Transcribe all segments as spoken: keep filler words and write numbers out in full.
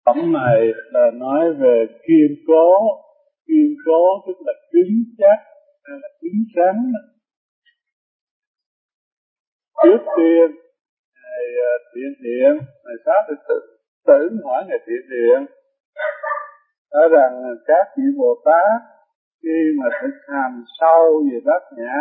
Phẩm này là nói về kiên cố. Kiên cố tức là cứng chắc hay là cứng rắn. Trước tiên Ngài Thiện Hiện, Ngài Pháp được tự, tự hỏi Ngài Thiện Hiện nói rằng các vị Bồ Tát khi mà thực hành sâu về bát nhã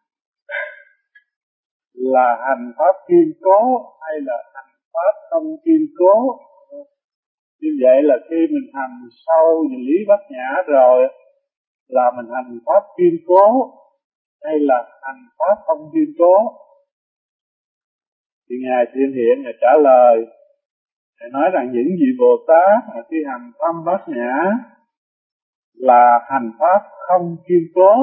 là hành pháp kiên cố hay là hành pháp không kiên cố. Như vậy là khi mình hành sâu về lý bát nhã rồi là mình hành pháp kiên cố hay là hành pháp không kiên cố. Thì Ngài Thiện Hiện Ngài trả lời, Ngài nói rằng những vị Bồ Tát mà khi hành thăm bát nhã là hành pháp không kiên cố.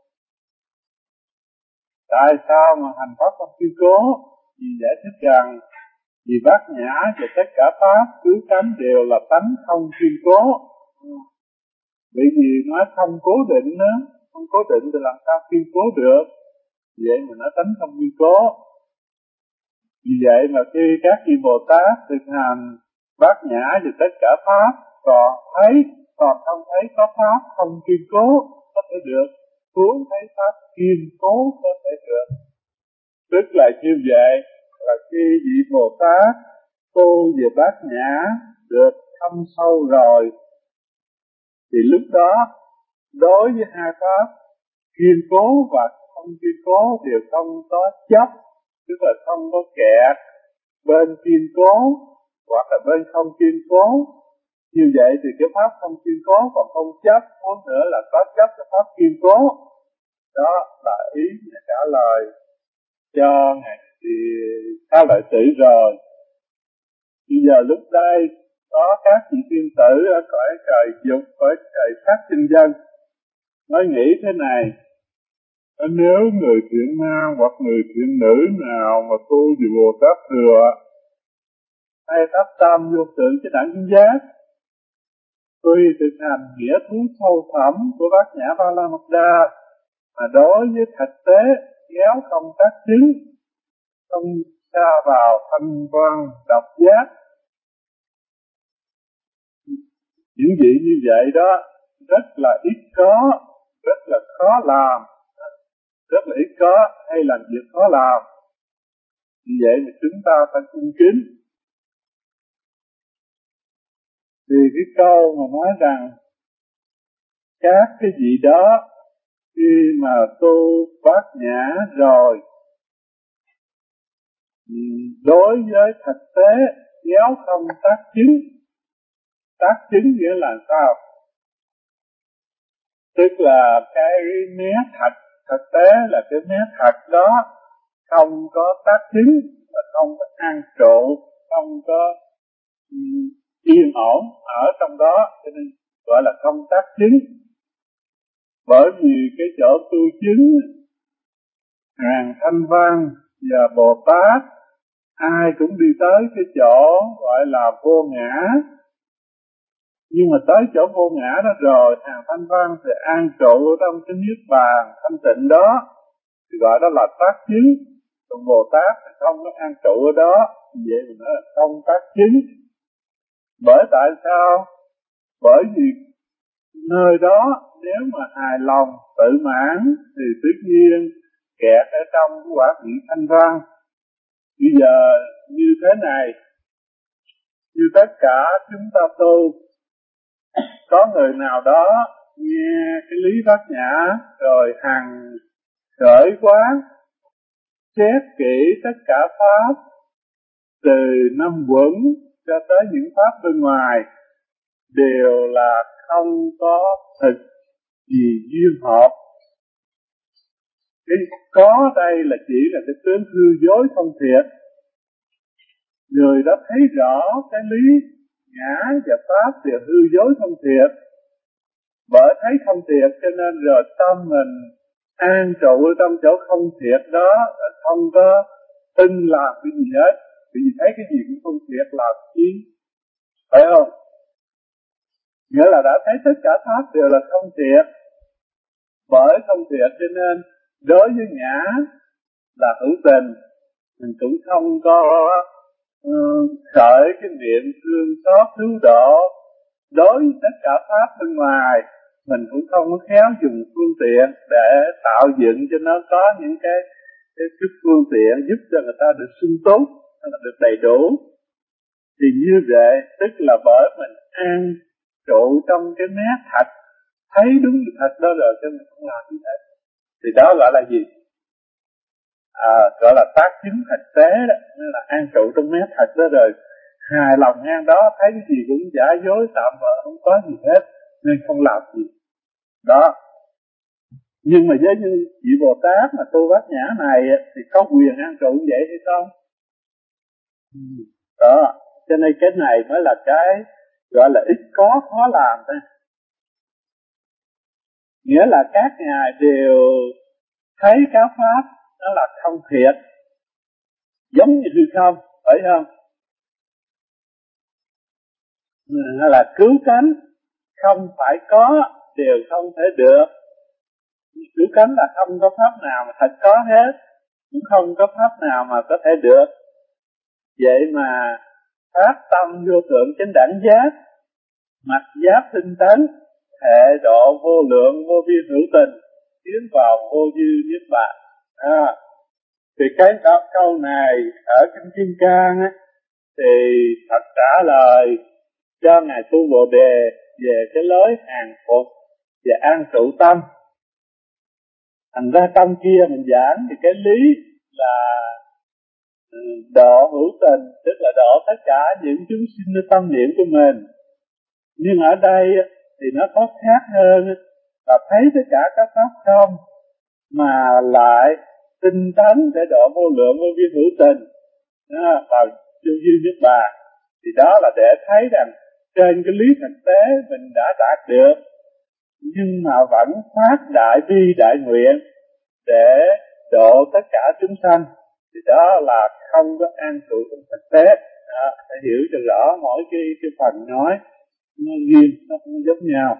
Tại sao mà hành pháp không kiên cố? Vì giải thích rằng vì bát nhã và tất cả pháp cứu cánh đều là tánh không kiên cố. Bởi vì nó không cố định đó, không cố định thì làm sao kiên cố được? Vậy mà nó tánh không kiên cố. Vì vậy mà khi các vị Bồ Tát thực hành bát nhã và tất cả pháp còn thấy, còn không thấy có pháp không kiên cố có thể được, huống thấy pháp kiên cố có thể được. Tức là như vậy là khi vị Bồ Tát tu về bát nhã được thâm sâu rồi thì lúc đó đối với hai pháp kiên cố và không kiên cố đều không có chấp, tức là không có kẹt bên kiên cố hoặc là bên không kiên cố. Như vậy thì cái pháp không kiên cố còn không chấp, muốn nữa là có chấp cái pháp kiên cố. Đó là ý Ngài trả lời cho Ngài thì Xá Lợi Tử rồi. Bây giờ lúc đây có các vị tiên tử ở cõi trời dục, cõi trời sắc sinh dân nói nghĩ thế này: nếu người thiện nam hoặc người thiện nữ nào mà tu về Bồ Tát thừa hay phát tâm vô tượng cái đẳng chứng giác, tuy thực hành nghĩa thú sâu thẳm của bát nhã Ba La Mật Đa mà đối với thực tế kéo không tác chứng, không xa vào thanh văn độc giác. Những vị như vậy đó rất là ít có, rất là khó làm, rất là ít có hay làm việc khó làm. Vì vậy mà chúng ta phải cung kính. Thì cái câu mà nói rằng các cái vị đó khi mà tu bát nhã rồi đối với thực tế kéo không tác chứng. Tác chứng nghĩa là sao? Tức là cái mé thật, thực tế là cái mé thật đó không có tác chứng và không có an trụ, không có um, yên ổn ở trong đó, cho nên gọi là không tác chứng. Bởi vì cái chỗ tu chứng hàng thanh văn và Bồ Tát ai cũng đi tới cái chỗ gọi là vô ngã. Nhưng mà tới chỗ vô ngã đó rồi, hàng thanh văn thì an trụ trong cái niết bàn thanh tịnh đó thì gọi đó là tác chứng. Còn Bồ Tát thì không có an trụ ở đó, vậy thì nó là không tác chứng. Bởi tại sao? Bởi vì nơi đó nếu mà hài lòng, tự mãn thì tất nhiên kẹt ở trong cái quả vị thanh văn. Bây giờ như thế này, như tất cả chúng ta tu, có người nào đó nghe cái lý bát nhã rồi hằng khởi quán, xét kỹ tất cả pháp từ năm quẩn cho tới những pháp bên ngoài đều là không có thực gì duyên hợp. Cái có đây là chỉ là cái tướng hư dối không thiệt. Người đó thấy rõ cái lý ngã và pháp đều hư dối không thiệt. Bởi thấy không thiệt cho nên rồi tâm mình an trụ trong chỗ không thiệt đó, không có tin làm cái gì hết. Vì thấy cái gì cũng không thiệt làm chi, phải không? Nghĩa là đã thấy tất cả pháp đều là không thiệt. Bởi không thiệt cho nên đối với ngã là hữu tình, mình cũng không có uh, khởi cái niệm thương xót cứu độ đối với tất cả pháp bên ngoài. Mình cũng không có khéo dùng phương tiện để tạo dựng cho nó có những cái cái, cái phương tiện giúp cho người ta được sung túc, được đầy đủ. Thì như vậy tức là bởi mình an trụ trong cái mé thạch, thấy đúng như thạch đó rồi cho mình không làm như thế. Thì đó gọi là gì? À, gọi là tác chứng thực tế đó, nên là an trụ trong mé thạch đó rồi hài lòng ngang đó, thấy cái gì cũng giả dối tạm bợ, không có gì hết nên không làm gì đó. Nhưng mà với như vị Bồ Tát mà tu Bát Nhã này thì có quyền an trụ vậy hay không? Đó, cho nên cái này mới là cái gọi là ít có khó làm thôi. Nghĩa là các ngài đều thấy các pháp đó là không thiệt, giống như hư không, phải không? Hay là cứu cánh, không phải có đều không thể được. Cứu cánh là không có pháp nào mà thật có hết, cũng không có pháp nào mà có thể được. Vậy mà phát tâm vô thượng chánh đẳng giác, mặc giáp tinh tấn, hệ độ vô lượng vô biên hữu tình, tiến vào vô dư niết bàn. À, thì cái đó, câu này ở trong Kim Cang á, thì Phật trả lời cho ngài Tu Bồ Đề về cái lối hàng phục và an trụ tâm. Thành ra trong kia mình giảng thì cái lý là độ hữu tình, tức là độ tất cả những chúng sinhในtâm niệm của mình. Nhưng ở đây thì nó có khác hơn, là thấy tất cả các pháp không mà lại tinh tấn để độ vô lượng vô biên hữu tình đó, vào vô dư niết bàn. Thì đó là để thấy rằng trên cái lý thực tế mình đã đạt được, nhưng mà vẫn phát đại bi đại nguyện để độ tất cả chúng sanh. Thì đó là không có an trụ trong thực tế. Đó, phải hiểu cho rõ mỗi cái, cái phần nói nó riêng, nó không giống nhau.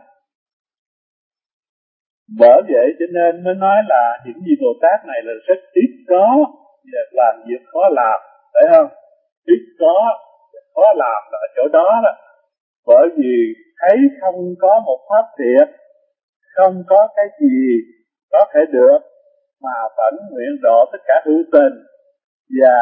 Bởi vậy cho nên mới nói là những vị Bồ Tát này là rất ít có và làm việc khó làm, phải không? Ít có, khó làm là ở chỗ đó đó. Bởi vì thấy không có một pháp thiện, không có cái gì có thể được, mà vẫn nguyện độ tất cả hữu tình và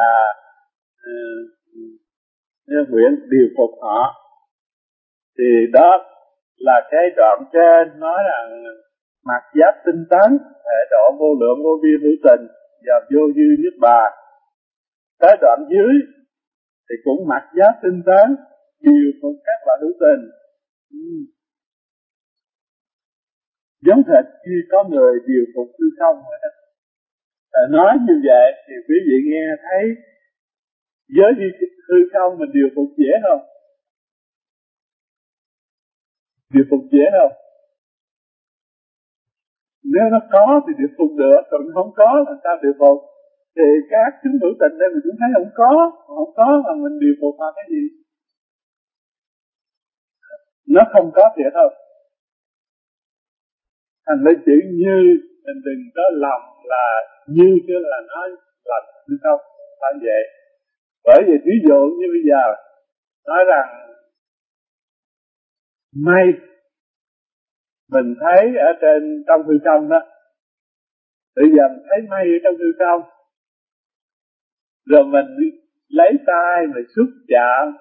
uh, nguyện điều phục họ. Thì đó là cái đoạn trên nói rằng mặc giáp tinh tấn, hệ độ vô lượng vô biên hữu tình và vô dư niết bàn. Tới đoạn dưới thì cũng mặc giáp tinh tấn, điều phục các loại hữu tình. uhm. Giống hệt khi có người điều phục hư không vậy đó. À, nói như vậy thì quý vị nghe thấy với hư không mình điều phục dễ không? Điều phục dễ không? Nếu nó có thì điều phục được, còn không có là sao điều phục? Thì các chúng hữu tình đây mình cũng thấy không có, không có mà mình điều phục là cái gì? Nó không có thiệt không? Thành ra chữ như mình đừng có lòng là như chứ là nói là như không, phải vậy. Bởi vì ví dụ như bây giờ nói rằng mây mình thấy ở trên trong hư không đó, bây giờ mình thấy mây ở trong hư không, rồi mình lấy tay mình xúc chạm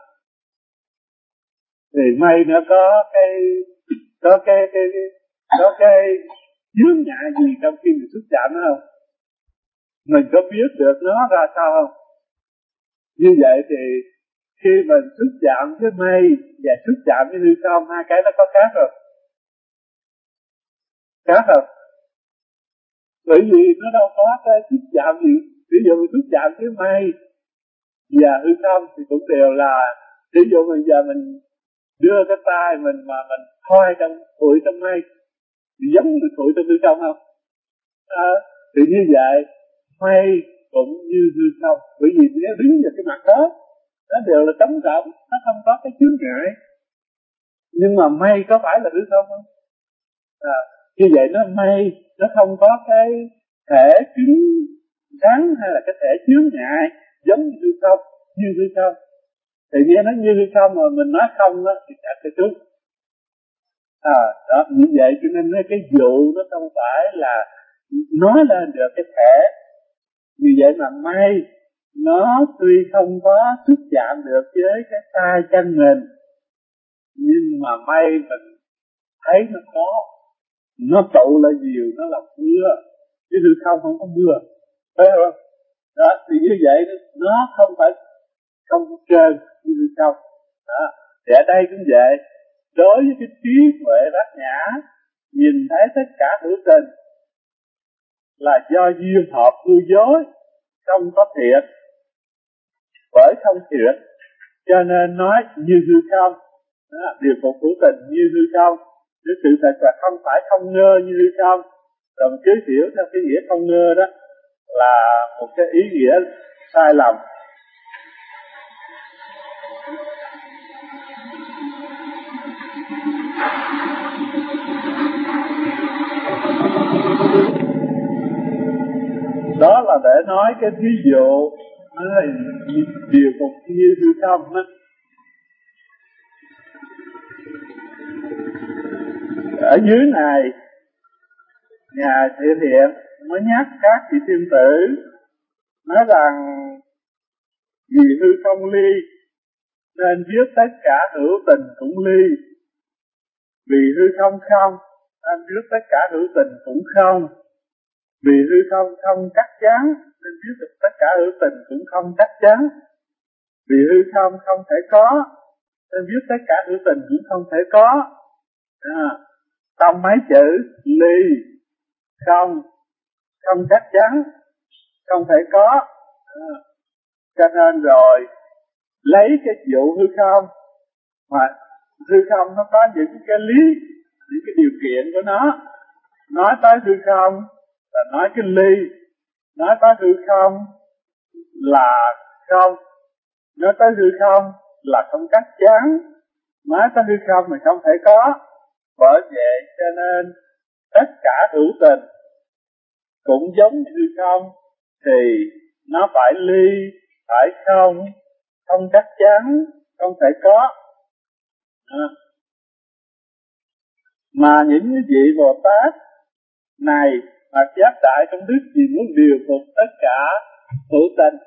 thì mây nó có cái có cái cái, cái có cái chướng ngại gì trong khi mình xúc chạm nó không? Mình có biết được nó ra sao không? Như vậy thì khi mình xúc chạm với mây và xúc chạm với hư không, hai cái nó có khác không? Khác không? Bởi vì nó đâu có cái xúc chạm gì. Ví dụ mình xúc chạm với mây và hư không thì cũng đều là, ví dụ bây giờ mình đưa cái tay mình mà mình thôi trong bụi trong mây thì giống như bụi trong hư không không? À, thì như vậy mây cũng như hư không, bởi vì nếu đứng vào cái mặt đó nó đều là trống rỗng, nó không có cái chướng ngại. Nhưng mà mây có phải là hư không không? À, như vậy nó mây nó không có cái thể cứng rắn hay là cái thể chướng ngại giống như hư không, như hư không. Thì nghe nó như không mà mình nói không đó thì chặt cái chút. À, đó, như vậy cho nên cái vụ nó không phải là nói lên được cái thể. Như vậy mà may nó tuy không có xúc chạm được với cái tay chân mình, nhưng mà may mình thấy nó có, nó tụ lại nhiều, nó làm mưa, chứ hư không không có mưa, phải không? Đó, thì như vậy nó không phải không có trơn như hư không. Đó, thì ở đây cũng vậy, đối với cái trí huệ bát nhã, nhìn thấy tất cả hữu tình là do duyên hợp hư dối, không có thiện, bởi không thiện, cho nên nói như hư không. Đó, điều phục hữu tình như hư không, chứ sự thật là không phải không ngơ như hư không. Rồi cứ hiểu theo cái nghĩa không ngơ đó là một cái ý nghĩa sai lầm. Đó là để nói cái ví dụ nó điều phục như hư không đó. Ở dưới này Ngài Thiện Hiện mới nhắc các vị thiên tử nói rằng vì hư không ly nên viết tất cả hữu tình cũng ly, vì hư không không nên viết tất cả hữu tình cũng không, vì hư không không chắc chắn nên viết được tất cả hữu tình cũng không chắc chắn, vì hư không không thể có nên viết tất cả hữu tình cũng không thể có. À, trong mấy chữ ly, không, không chắc chắn, không thể có. À, cho nên rồi lấy cái vụ hư không, mà hư không nó có những cái lý, những cái điều kiện của nó. Nói tới hư không là nói cái ly, nói tới hư không là không, nói tới hư không là không chắc chắn, nói tới hư không mà không thể có. Bởi vậy cho nên tất cả hữu tình cũng giống như hư không, thì nó phải ly, phải không, không chắc chắn, không thể có. À, mà những vị Bồ Tát này mà giác đại công đức vì muốn điều phục tất cả hữu tình,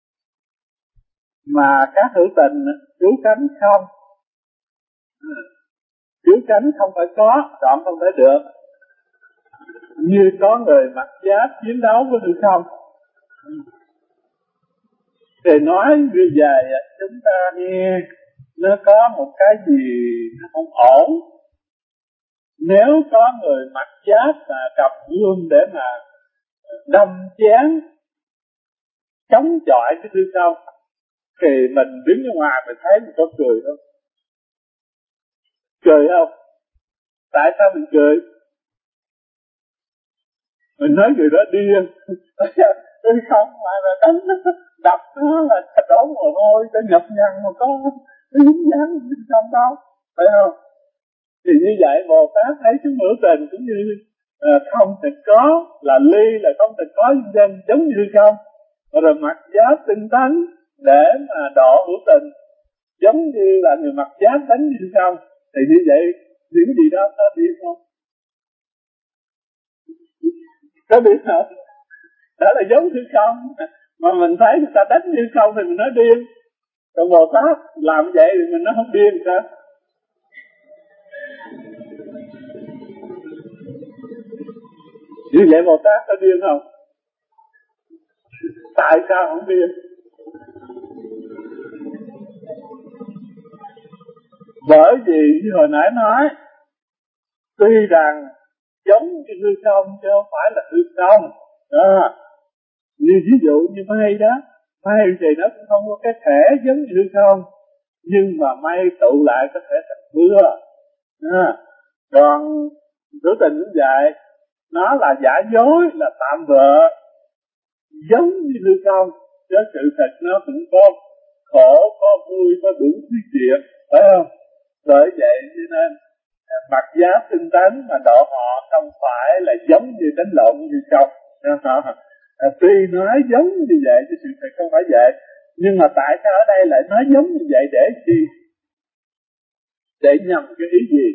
mà các hữu tình cứu cánh không, cứu cánh không phải có, chọn không thể được. Như có người mặc giáp chiến đấu với hư không, thì nói như vậy chúng ta nghe nó có một cái gì nó không ổn. Nếu có người mặc giáp và cầm gươm để mà đâm chém chống chọi cái hư không, thì mình đứng ở ngoài mình thấy mình có cười không? Cười không? Tại sao mình cười? Mình nói người đó điên. Hư không mà là đánh nó, đập nó là đổ mồ hôi, nó nhập nhằn mà có dính dáng bên trong đó, phải không? Thì như vậy Bồ Tát thấy cái hữu tình cũng như à, không thể có, là ly là không thể có dân giống như không, rồi mặc giáp tinh tấn để mà độ hữu tình giống như là người mặc giáp đánh như không. Thì như vậy những gì đó có biết không? Có biết không? Đó là giống như không, mà mình thấy người ta đánh như không thì mình nói điên. Còn Bồ Tát làm vậy thì mình nói không điên sao? Như vậy Bồ Tát có điên không? Tại sao không điên? Bởi vì như hồi nãy nói, tuy rằng giống như hư không chứ không phải là hư không. Đó, như ví dụ như mây đó, mây thì nó cũng không có cái thể giống như hư không, nhưng mà mây tụ lại có thể thành mưa. À, còn hữu tình cũng vậy, nó là giả dối, là tạm bợ, giống như hư không, chứ sự thật nó cũng có khổ, có vui, có đủ thứ chuyện, phải không? Bởi vậy cho nên mặc giáp tinh tấn mà độ họ không phải là giống như đánh lộn như không. À, tuy nói giống như vậy chứ sự thật không phải vậy. Nhưng mà tại sao ở đây lại nói giống như vậy để chi? Để nhằm cái ý gì?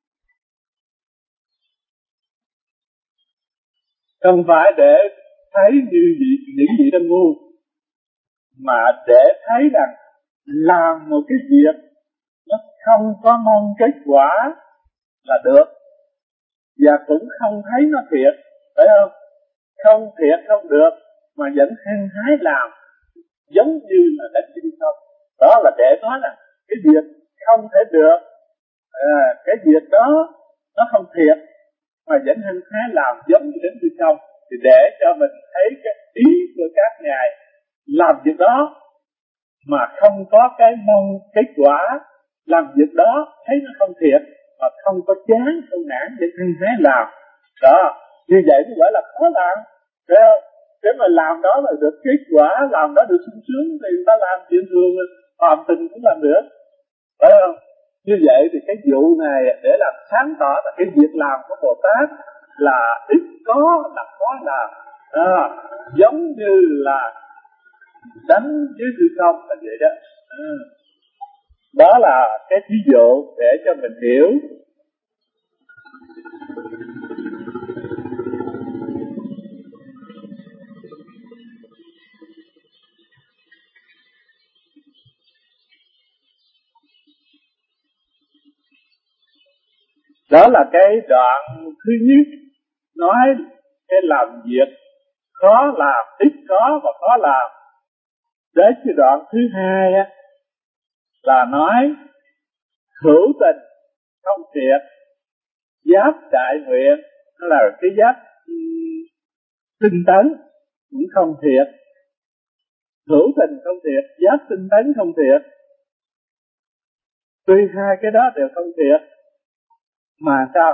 Không phải để thấy như gì, những gì đó ngu, mà để thấy rằng làm một cái việc nó không có mong kết quả là được, và cũng không thấy nó thiệt, phải không? Không thiệt không được mà vẫn hăng hái làm, giống như là đánh chim không. Đó là để nói là cái việc không thể được, à, cái việc đó nó không thiệt mà vẫn hăng hái làm giống như đánh chim không, thì để cho mình thấy cái ý của các ngài làm việc đó mà không có cái mong kết quả, làm việc đó thấy nó không thiệt mà không có chán không nản để hăng hái làm. Đó, như vậy mới gọi là khó làm. Thấy không? Nếu mà làm đó là được kết quả, làm đó được sung sướng thì người ta làm chuyện thường, hoàn tình cũng làm được. Phải không? Như vậy thì cái vụ này để làm sáng tỏ là cái việc làm của Bồ Tát là ít có là khó làm. À, giống như là đánh với hư không là vậy đó. À, đó là cái ví dụ để cho mình hiểu. Đó là cái đoạn thứ nhất, nói cái làm việc khó làm, ít có và khó làm. Đến cái đoạn thứ hai á, là nói hữu tình không thiệt, giáp đại nguyện, đó là cái giáp tinh tấn cũng không thiệt. Hữu tình không thiệt, giáp tinh tấn không thiệt. Tuy hai cái đó đều không thiệt, mà sao?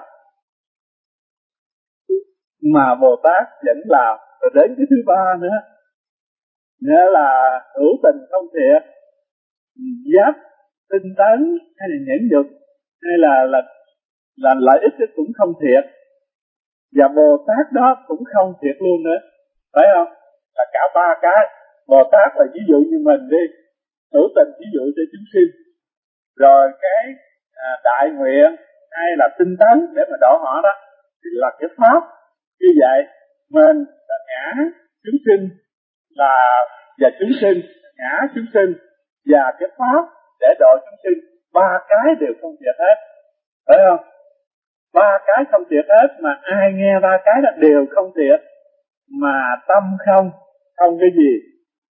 Mà Bồ Tát vẫn làm. Rồi đến cái thứ ba nữa, nghĩa là hữu tình không thiệt, giáp tinh tấn hay là nhẫn nhục hay là là là lợi ích cũng không thiệt, và Bồ Tát đó cũng không thiệt luôn nữa, phải không? Là cả ba cái. Bồ Tát là ví dụ như mình đi, hữu tình ví dụ cho chúng sinh, rồi cái à, đại nguyện hay là tinh tấn để mà độ họ đó thì là cái pháp. Như vậy mình là ngã chúng sinh, là và chúng sinh, ngã chúng sinh và cái pháp để độ chúng sinh, ba cái đều không thiệt hết, phải không? Ba cái không thiệt hết, mà ai nghe ba cái đó đều không thiệt, mà tâm không, không cái gì?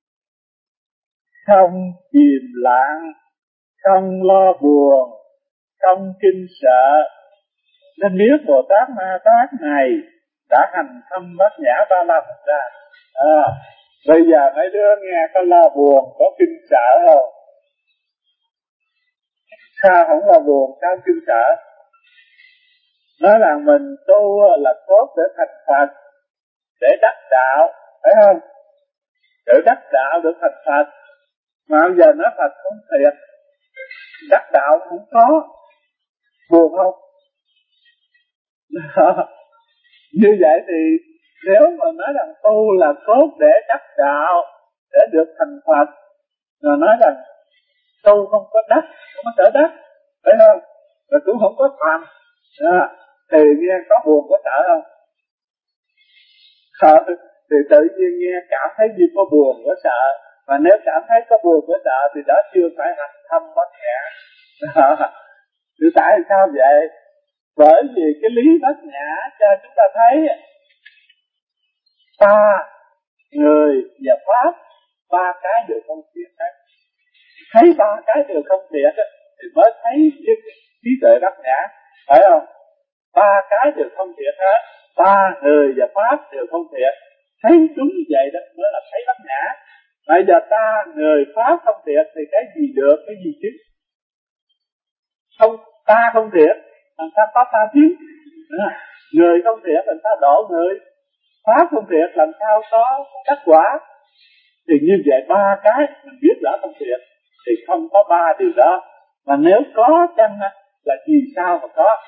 Không chìm lặng, không lo buồn, không kinh sợ. Nên nếu Bồ Tát Ma Tát này đã hành thâm bát nhã ba la mật ra, à, bây giờ mấy đứa nghe có lo buồn, có kinh sợ không? Sao không lo buồn, sao kinh sợ? Nói là mình tu là tốt để thành Phật, để đắc đạo, phải không? Để đắc đạo được thành Phật. Mà bây giờ nói Phật không thiệt, đắc đạo không có, buồn không? Như vậy thì nếu mà nói rằng tu là tốt để đắc đạo, để được thành Phật, rồi nói rằng tu không có đắc, không có sở đắc, phải không? Rồi cũng không có thành, à, thì nghe có buồn có sợ không? À, thì tự nhiên nghe cảm thấy như có buồn có sợ, mà nếu cảm thấy có buồn có sợ thì đó chưa phải hành thâm bát nhã. Thì tại sao vậy? Bởi vì cái lý bát nhã cho chúng ta thấy ta, người và pháp, ba cái đều không thiệt hết. Thấy ba cái đều không thiệt thì mới thấy trí tuệ bát nhã, phải không? Ba cái đều không thiệt hết, ta, người và pháp đều không thiệt. Thấy đúng như vậy đó mới là thấy bát nhã. Bây giờ ta, người, pháp không thiệt thì cái gì được, cái gì chứ? Không, ta không thiệt, làm sao có ta chứ? À, người không thiệt, làm sao độ người? Pháp không thiệt, làm sao có kết quả? Thì như vậy ba cái mình biết rõ không thiệt, thì không có ba điều đó. Mà nếu có chăng là vì sao mà có?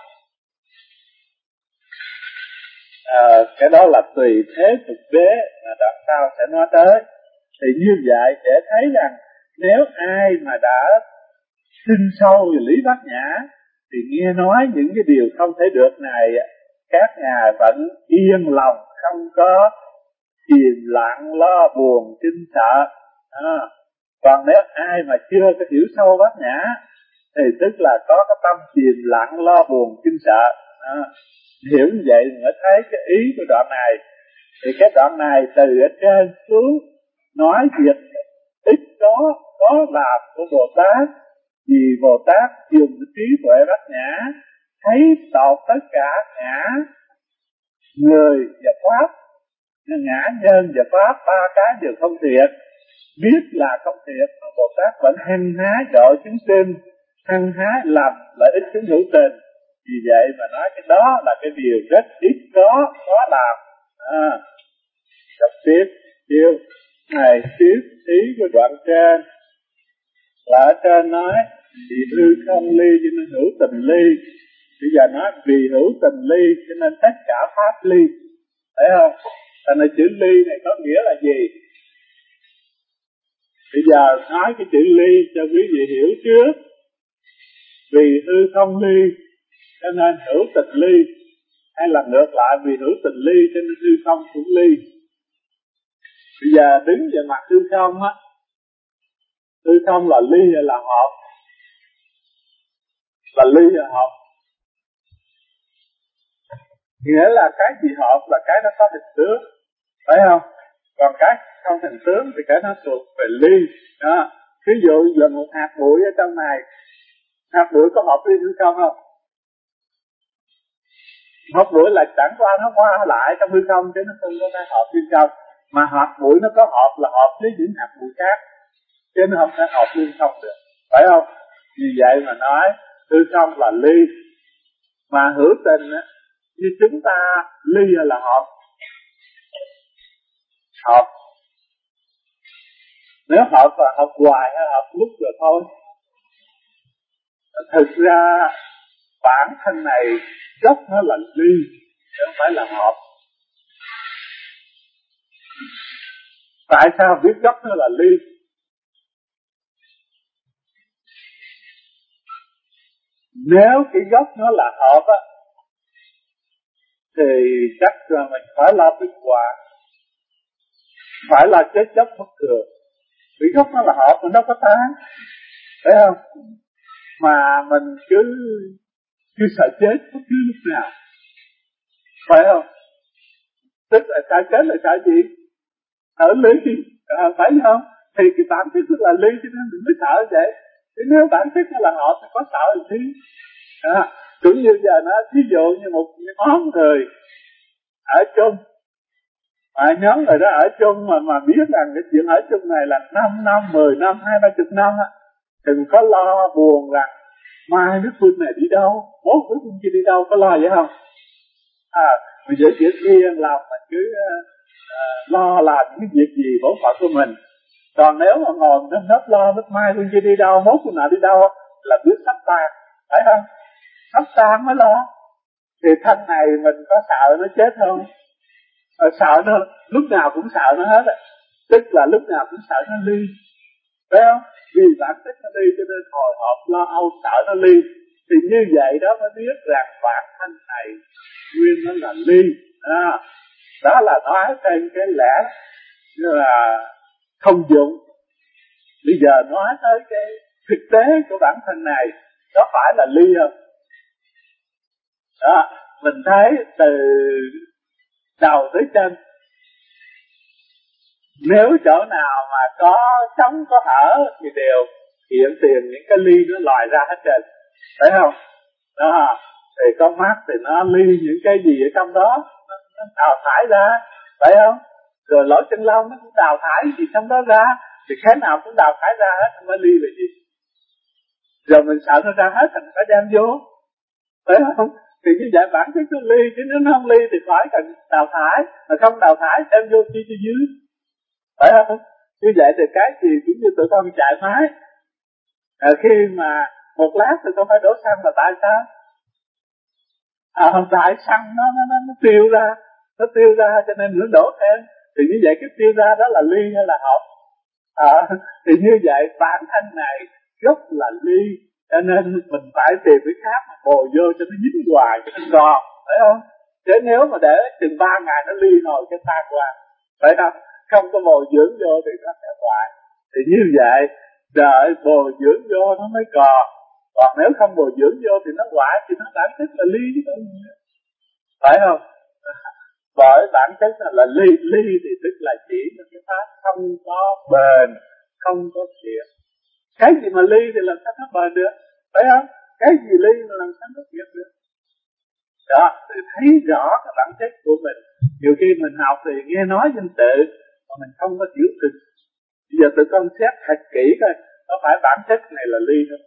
À, cái đó là tùy thế thực tế, là đoạn sau sẽ nói tới. Thì như vậy để thấy rằng Nếu ai mà đã tin sâu về lý bát nhã thì nghe nói những cái điều không thể được này, các ngài vẫn yên lòng, không có chìm lặng lo buồn kinh sợ. À, còn nếu ai mà chưa có hiểu sâu bát nhã thì tức là có cái tâm chìm lặng lo buồn kinh sợ. À, hiểu như vậy mới thấy cái ý của đoạn này. Thì cái đoạn này từ ở trên xuống nói việc ít có có làm của Bồ Tát, vì Bồ Tát dùng trí tuệ bát nhã thấy tột tất cả ngã người và pháp, ngã nhân và pháp, ba cái đều không thiệt, biết là không thiệt mà Bồ Tát vẫn hăng hái độ chúng sinh, hăng hái làm lợi ích chúng hữu tình. Vì vậy mà nói cái đó là cái điều rất ít có có làm. À, đọc tiếp điều này tiếp ý của đoạn trên là ở trên nói vì hư không ly cho nên hữu tình ly. Bây giờ nói vì hữu tình ly cho nên tất cả pháp ly, thấy không? Thành ra chữ ly này có nghĩa là gì? Bây giờ nói cái chữ ly cho quý vị hiểu trước. Vì hư không ly cho nên hữu tình ly, hay là ngược lại vì hữu tình ly cho nên hư không cũng ly. Bây giờ đứng về mặt hư không á, hư không là ly hay là hợp? Là ly hay hợp? Nghĩa là cái gì hợp là cái nó có hình tướng, phải không? Còn cái không hình tướng thì cái nó thuộc về ly. Đó. Ví dụ là một hạt bụi ở trong này, hạt bụi có hợp với hư không không? Hạt bụi là chẳng qua nó qua lại trong hư không chứ nó không có cái hợp hư không. Mà hạt bụi nó có hợp là hợp với những hạt bụi khác, chứ nó không thể hợp hư không được, phải không? Vì vậy mà nói hư không là ly, mà hữu tình á, như chúng ta ly là hợp. Hợp. Nếu hợp là hợp hoài hay hợp lúc rồi thôi. Thực ra bản thân này gốc nó là ly, chứ không phải là hợp. Tại sao biết gốc nó là ly? Nếu cái gốc nó là hợp á, thì chắc là mình phải lo kết quả, phải là chết chóc bất thường. Vì gốc nó là hợp mình đâu có tán, phải không? Mà mình cứ cứ sợ chết bất cứ lúc nào, phải không? Tức là sợ chết là sợ gì? Sợ ly, à, phải không? Thì cái bản chất nó là ly cho nên mình mới sợ vậy. Chứ nếu bản chất nó là hợp thì có sợ gì chứ? À, cũng như giờ nó ví dụ như một nhóm người ở chung, mà nhóm người đó ở chung mà mà biết rằng cái chuyện ở chung này là năm năm, mười năm, hai ba chục năm á, đừng có lo buồn rằng mai nước phương này đi đâu, mốt nước phương kia đi đâu, có lo vậy không? À, mình dễ chuyện yên lòng mình cứ uh, uh, lo làm những việc gì bổn phận của mình. Còn nếu mà ngồi nó hết lo nước mai phương kia đi đâu, mốt phương nào đi đâu là biết sắp tan, phải không? Sắp tan mới lo. Thì thân này mình có sợ nó chết không? Ờ, sợ nó, lúc nào cũng sợ nó hết á. Tức là lúc nào cũng sợ nó ly, phải không? Vì bản chất nó ly cho nên hồi hộp lo âu sợ nó ly. Thì như vậy đó mới biết rằng bản thân này nguyên nó là ly. À, đó là nói trên cái lẽ như là không dụng. Bây giờ nói tới cái thực tế của bản thân này, có phải là ly không? Đó, mình thấy từ đầu tới chân, nếu chỗ nào mà có sống có thở thì đều hiện tiền những cái ly nó lòi ra hết trơn, phải không? Đó, thì con mắt thì nó ly những cái gì ở trong đó, nó, nó đào thải ra, phải không? Rồi lỗ chân lông nó cũng đào thải gì trong đó ra, thì cái nào cũng đào thải ra hết, nó ly là gì? Rồi mình sợ nó ra hết thành phải đem vô, phải không? Thì như vậy bản chất nó ly, chứ nếu nó không ly thì phải cần đào thải, mà không đào thải đem vô chi cho dưới, phải không? Như vậy thì cái gì cũng như tụi con chạy máy, à, khi mà một lát thì con phải đổ xăng là tại sao? À, tại xăng nó, nó, nó, nó tiêu ra, nó tiêu ra cho nên nó đổ thêm. Thì như vậy cái tiêu ra đó là ly hay là hợp? À, thì như vậy bản thân này rất là ly, cho nên mình phải tìm cái khác mà bồi vô cho nó dính hoài cho nó gòn, phải không? Chứ nếu mà để chừng ba ngày nó ly rồi cái tan qua, phải không? Không có bồi dưỡng vô thì nó sẽ hoài. Thì như vậy đợi bồi dưỡng vô nó mới còn, còn nếu không bồi dưỡng vô thì nó hoài, thì nó bản chất là ly chứ không, phải không? Bởi bản chất là ly, ly thì tức là chỉ là cái pháp không có bền, không có thiệt. Cái gì mà ly thì làm sao nó bền được, phải không? Cái gì ly mà làm sao nó thiệt được. Đó, thì thấy rõ cái bản chất của mình. Nhiều khi mình học thì nghe nói danh tự mà mình không có hiểu thực. Bây giờ tụi con xét thật kỹ coi, có phải bản chất này là ly không?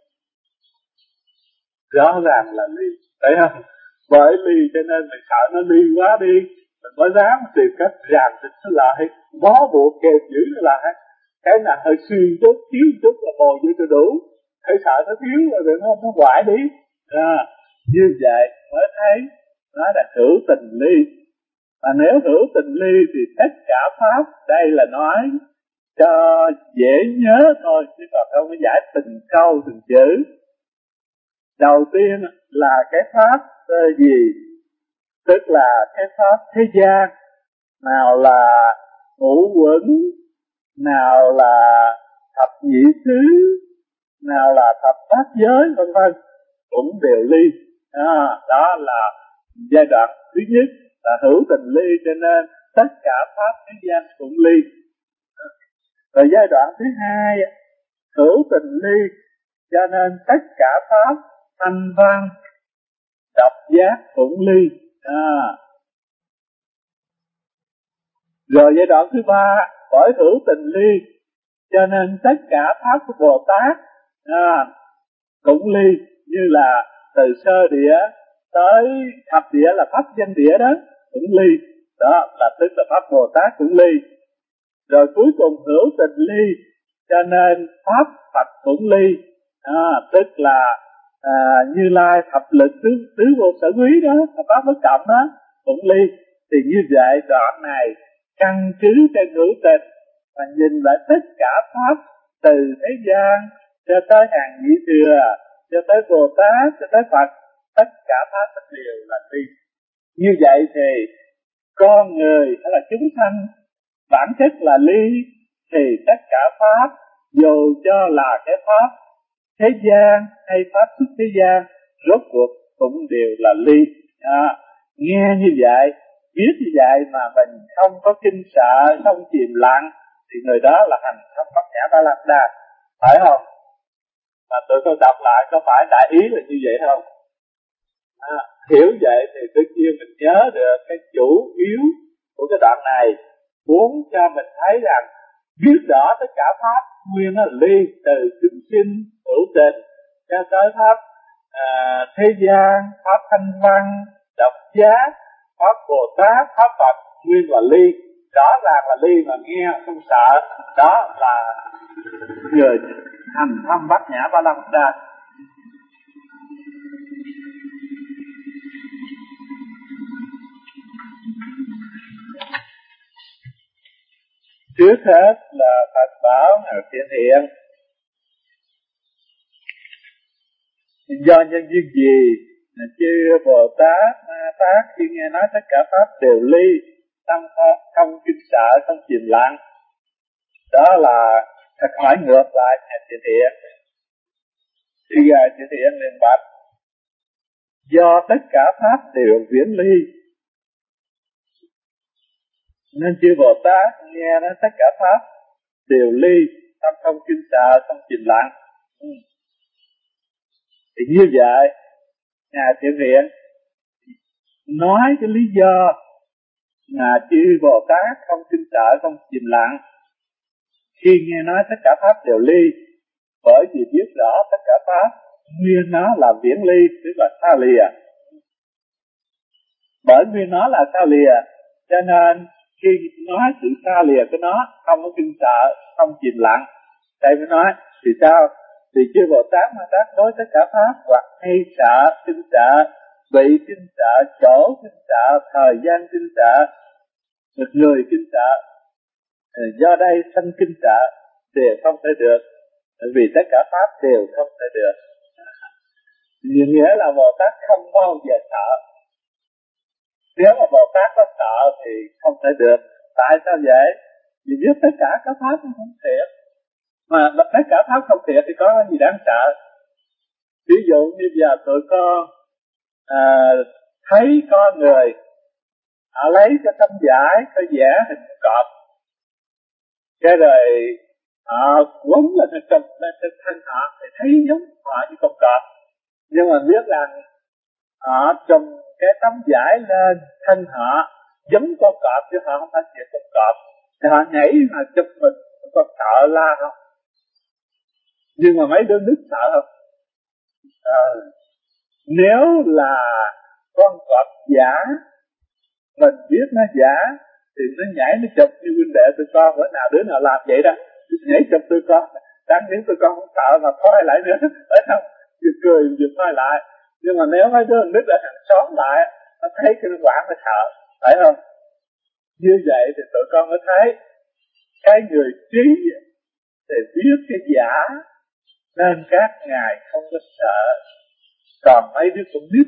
Rõ ràng là ly, phải không? Bởi ly cho nên mình sợ nó ly quá đi, mình mới dám tìm cách ràng định nó lại, bó buộc kèm giữ nó lại. Cái nào hơi xuyên chút, thiếu chút là bồi vô cho đủ. Thấy sợ nó thiếu rồi nó nó hoại đi. À, như vậy mới thấy nó là hữu tình ly. Mà nếu hữu tình ly thì tất cả pháp đây là nói cho dễ nhớ thôi, chứ còn không có giải từng câu từng chữ. Đầu tiên là cái pháp uh, gì? Tức là cái pháp thế gian, nào là ngũ quẩn, nào là thập nhị xứ, nào là thập bát giới vân vân, cũng đều ly. À, đó là giai đoạn thứ nhất là hữu tình ly, cho nên tất cả pháp thế gian cũng ly. Rồi giai đoạn thứ hai hữu tình ly, cho nên tất cả pháp thanh văn độc giác cũng ly. À. Rồi giai đoạn thứ ba bởi hữu tình ly, cho nên tất cả pháp của Bồ Tát à, cũng ly, như là từ sơ địa tới thập địa là pháp danh địa đó cũng ly. Đó là tức là pháp Bồ Tát cũng ly. Rồi cuối cùng hữu tình ly, cho nên pháp Phật cũng ly. À, tức là à, Như Lai thập lực tứ, tứ vô sở quý đó, pháp bất trọng đó cũng ly. Thì như vậy đoạn này căn cứ trên hữu tình và nhìn lại tất cả pháp từ thế gian cho tới hàng nhị thừa, cho tới Bồ Tát, cho tới Phật, tất cả pháp đều là ly. Như vậy thì con người hay là chúng sanh bản chất là ly, thì tất cả pháp dù cho là cái pháp thế gian hay pháp xuất thế gian rốt cuộc cũng đều là ly. À, nghe như vậy, biết như vậy mà mình không có kinh sợ, không chìm lặng, thì người đó là hành thông bát nhã ba la đà, phải không? Mà tụi tôi đọc lại có phải đại ý là như vậy không? À, hiểu vậy thì tự nhiên mình nhớ được cái chủ yếu của cái đoạn này, muốn cho mình thấy rằng biết rõ tất cả pháp nguyên nó ly, từ chúng sinh hữu tình cho tới pháp à, thế gian, pháp thanh văn độc giác, pháp Bồ Tát, pháp Phật nguyên là ly. Rõ ràng là ly mà nghe không sợ, đó là người hành thâm bát nhã ba la mật đa. Trước hết là Phật bảo Ngài Thiện Hiện, do nhân duyên gì chư Bồ Tát, Ma Tát khi nghe nói tất cả pháp đều ly, tâm không kinh sợ, không chìm lặng. Đó là thật hỏi ngược lại Ngài Thiện Hiện. Thì Ngài Thiện Hiện liền bạch, do tất cả pháp đều viễn ly, nên chư Bồ Tát nghe nói tất cả pháp đều ly, tâm không kinh sợ, không chìm lặng. Ừ. Thì như vậy Ngài Thiện Hiện nói cái lý do là chư Bồ Tát không kinh sợ, không chìm lặng khi nghe nói tất cả pháp đều ly, bởi vì biết rõ tất cả pháp nguyên nó là viễn ly, tức là xa lìa. Bởi nguyên nó là xa lìa, cho nên khi nói sự xa lìa của nó không có kinh sợ, không chìm lặng. Đây mới nói thì sao? Thì chư Bồ Tát Ma Tát đối tất cả pháp hoặc hay sợ, kinh sợ, vị kinh sợ, chỗ kinh sợ, thời gian kinh sợ, một người kinh sợ, do đây sanh kinh sợ, đều không thể được, vì tất cả pháp đều không thể được. Nghĩa là Bồ Tát không bao giờ sợ. Nếu mà Bồ Tát có sợ thì không thể được. Tại sao vậy? Vì biết tất cả các pháp nó không thiệt. Mà tất cả pháp không thiệt thì có cái gì đáng sợ? Ví dụ như giờ tụi con à, thấy con người họ lấy cái tấm vải, cái vẽ hình cọp, cái rồi họ quấn lên trên thân lên thân họ thì thấy giống họ như con cọp, nhưng mà biết rằng họ trùm cái tấm vải lên thân họ giống con cọp chứ họ không phải chuyện con cọp, thì họ nhảy mà chụp mình, con sợ la không? Nhưng mà mấy đứa nít sợ không? À, nếu là con cọp giả, mình biết nó giả thì nó nhảy nó chụp như huynh đệ tụi con, bữa nào đứa nào làm vậy đó, nhảy chụp tụi con, đáng nếu tụi con không sợ mà thôi lại nữa, phải không? Vừa cười vừa thôi lại. Nhưng mà nếu mấy đứa nít ở hàng xóm lại, nó thấy cái quả nó sợ, phải không? Như vậy thì tụi con mới thấy cái người trí thì biết cái giả, nên các ngài không có sợ. Còn mấy đứa con nít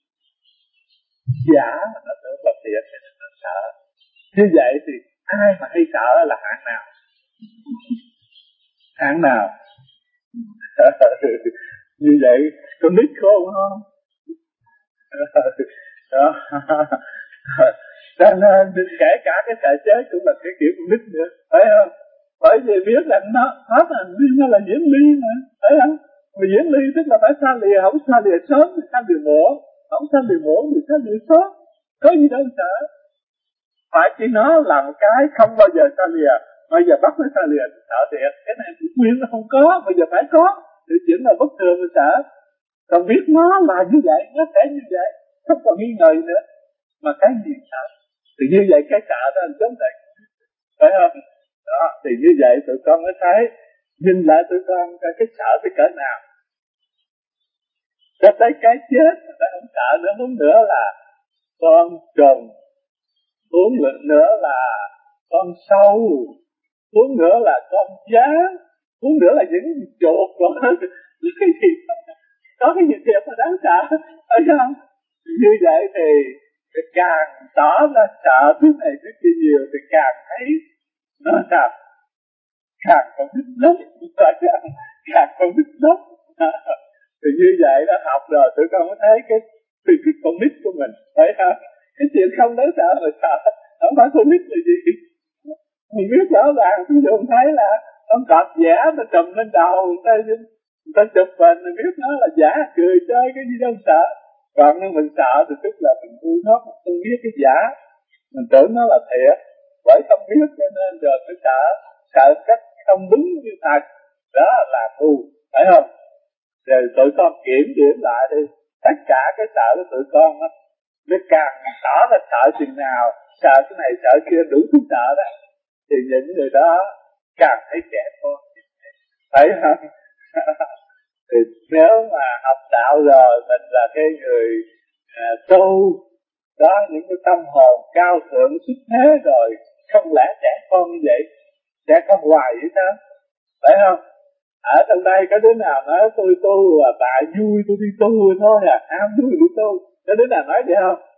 giả mà nó tưởng là thiệt thì nó sợ. Như vậy thì ai mà hay sợ là hạng nào? Hạng nào? Như vậy con nít khôn không? Đó. Cho nên kể cả cái thể chế cũng là cái kiểu con nít nữa, phải không? Bởi vì biết rằng nó pháp hành vi nó là diễn ly mà, phải không? Mà diễn ly tức là phải xa lìa, không xa lìa sớm thì xa lìa muộn, không xa lìa muộn thì xa lìa sớm, có gì đâu sợ. Phải chỉ nó là một cái không bao giờ xa lìa, bây giờ bắt nó xa lìa sợ thiệt. Cái này nguyên nó không có, bây giờ phải có, thì chuyện là bất thường mình sợ. Còn biết nó là như vậy, nó sẽ như vậy, không còn nghi ngờ nữa. Mà cái gì sợ? Thì như vậy cái sợ đó là chống lại, phải không? Đó, thì như vậy tụi con mới thấy, nhìn lại tụi con coi cái sợ tới cỡ nào. Cho tới cái chết người ta không sợ nữa, muốn nữa là con trùng, muốn nữa là con sâu, muốn nữa là con giá, muốn nữa là những chuột rồi những cái gì có cái gì thiệt mà đáng sợ, phải không? Như vậy thì càng tỏ ra sợ thứ này thứ kia nhiều thì càng thấy nó sao? Càng con thích lắm, càng con thích lắm. Thì như vậy nó học rồi tụi con mới thấy cái từ cái con nít của mình, phải không? Cái chuyện không đáng sợ mà sợ, không phải con nít là gì. Mình biết rõ ràng, ví dụ thấy là con cọp vẽ nó trùm lên đầu, người ta, người ta chụp mình, mình biết nó là giả, cười chơi cái gì đâu sợ. Còn nếu mình sợ thì tức là mình ngu ngốc, mình không biết cái giả, mình tưởng nó là thiệt, bởi không biết cho nên rồi mới sợ, sợ cách không đúng như thật, đó là ngu, phải không? Rồi tụi con kiểm điểm lại đi, tất cả cái sợ của tụi con á, nó càng tỏ ra sợ chừng nào, sợ cái này sợ kia đủ thứ sợ đó, thì những người đó càng thấy trẻ con, phải không? Thì nếu mà học đạo rồi mình là cái người à, tu đó, những cái tâm hồn cao thượng xuất thế rồi, không lẽ trẻ con như vậy, trẻ con hoài vậy sao, phải không? Ở trong đây có đứa nào nói tôi tu là tại vui tôi đi tu thôi à, ham vui đi tu, có đứa nào nói vậy không?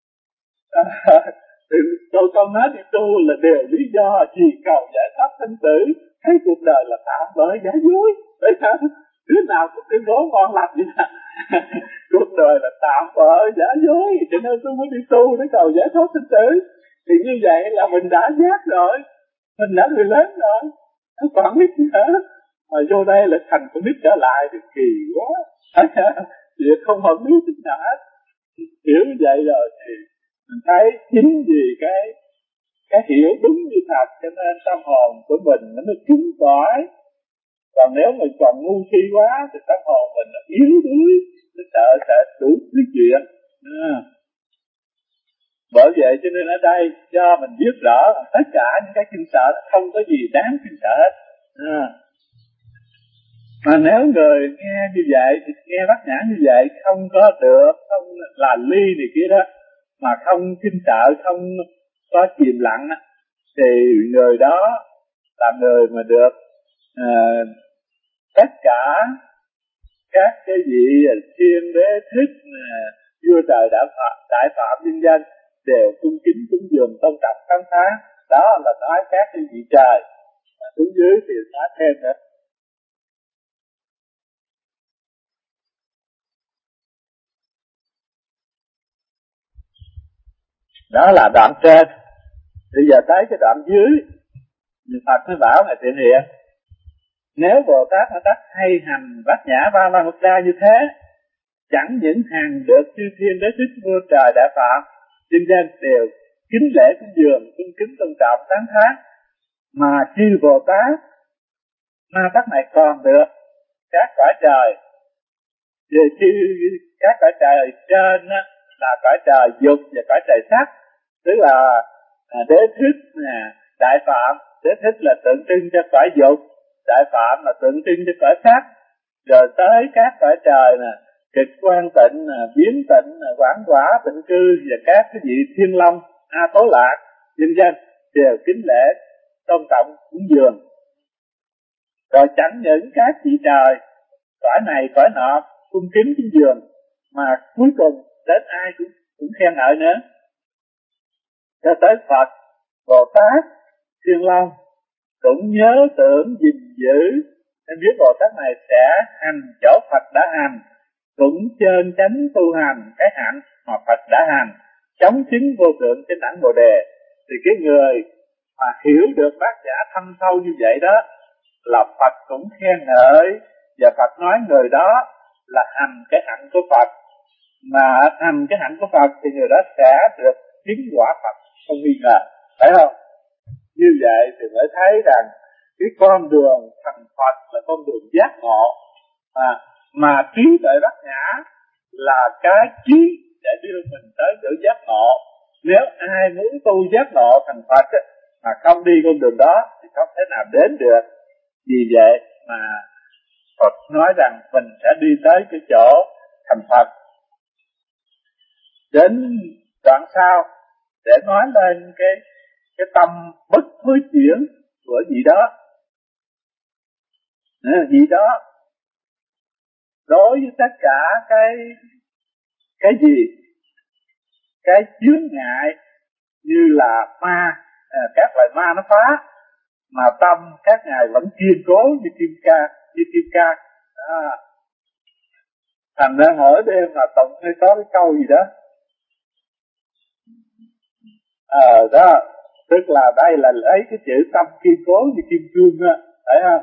Thì tôi con nói đi tu là đều lý do chỉ cầu giải thoát sinh tử, thấy cuộc đời là tạm bỡ giả dối, phải không? Đứa nào cũng tuyên bố ngon lành vậy nè. Cuộc đời là tạm bỡ giả dối, cho nên tôi mới đi tu để cầu giải thoát sinh tử. Thì như vậy là mình đã giác rồi, mình đã người lớn rồi, nó còn biết nữa. Mà vô đây là thành con nít trở lại thì kỳ quá. Việc không hợp lý chút nào hết. Hiểu như vậy rồi thì mình thấy chính vì cái cái hiểu đúng như thật, cho nên tâm hồn của mình nó mới cứng cỏi. Còn nếu mình còn ngu si quá thì tâm hồn mình nó yếu đuối, nó sợ sợ đủ thứ chuyện. À. Bởi vậy cho nên ở đây cho mình biết rõ tất cả những cái kinh sợ không có gì đáng kinh sợ hết. À. Mà nếu người nghe như vậy, thì nghe bát nhã như vậy không có được, không là ly này kia đó, mà không kinh sợ, không có chìm lặng, thì người đó là người mà được à, tất cả các cái vị thiên đế thích vua trời đại phạm đại phạm nhân dân đều cung kính cúng dường tôn trọng khám phá. Đó là nói các cái vị trời, xuống dưới thì nói thêm nữa. Đó là đoạn trên. Bây giờ tới cái đoạn dưới, Phật mới bảo Ngài Thiện Hiện, nếu Bồ Tát Ma Tát hay hành bát nhã ba la mật đa như thế, chẳng những hàng được chư thiên đế thích vua trời đại phạm nhân dân đều kính lễ cúng dường, cung kính tôn trọng tán thán, mà chư Bồ Tát Ma Tát này còn được các cõi trời, về chư các cõi trời trên á, là cõi trời dục và cõi trời sắc, tức là à, đế thích nè, đại phạm. Đế thích là tượng trưng cho cõi dục, đại phạm là tượng trưng cho cõi sắc, rồi tới các cõi trời nè, cực quan tịnh, biến tịnh, quảng quả, tịnh cư và các cái vị thiên long, a tố lạc, nhân dân đều kính lễ tôn trọng cúng dường. Rồi chẳng những các vị trời cõi này cõi nọ cung kính cúng dường, mà cuối cùng đến ai cũng cũng khen ngợi nữa, cho tới Phật, Bồ Tát, Thiên Long cũng nhớ tưởng gìn giữ. Em biết Bồ Tát này sẽ hành chỗ Phật đã hành, cũng chân chánh tu hành cái hạnh mà Phật đã hành, chống chứng vô thượng chánh đẳng Bồ Đề. Thì cái người mà hiểu được bát nhã thâm sâu như vậy đó, là Phật cũng khen ngợi, và Phật nói người đó là hành cái hạnh của Phật. Mà hành cái hạnh của Phật thì người đó sẽ được chứng quả Phật không nghi ngờ, phải không? Như vậy thì mới thấy rằng cái con đường thành Phật là con đường giác ngộ, à, mà trí tuệ bát nhã là cái trí để đưa mình tới chỗ giác ngộ. Nếu ai muốn tu giác ngộ thành Phật ấy, mà không đi con đường đó thì không thể nào đến được. Vì vậy mà Phật nói rằng mình sẽ đi tới cái chỗ thành Phật. Đến đoạn sau để nói lên cái cái tâm bất thối chuyển của vị đó. Vị đó đối với tất cả cái cái gì, cái chướng ngại như là ma, à, các loại ma nó phá, mà tâm các ngài vẫn kiên cố như kim ca, như kim ca. À, thành ra mỗi đêm là tụng hay có cái câu gì đó. Ờ à, đó, tức là đây là lấy cái chữ tâm kiên cố như kim cương á, phải không?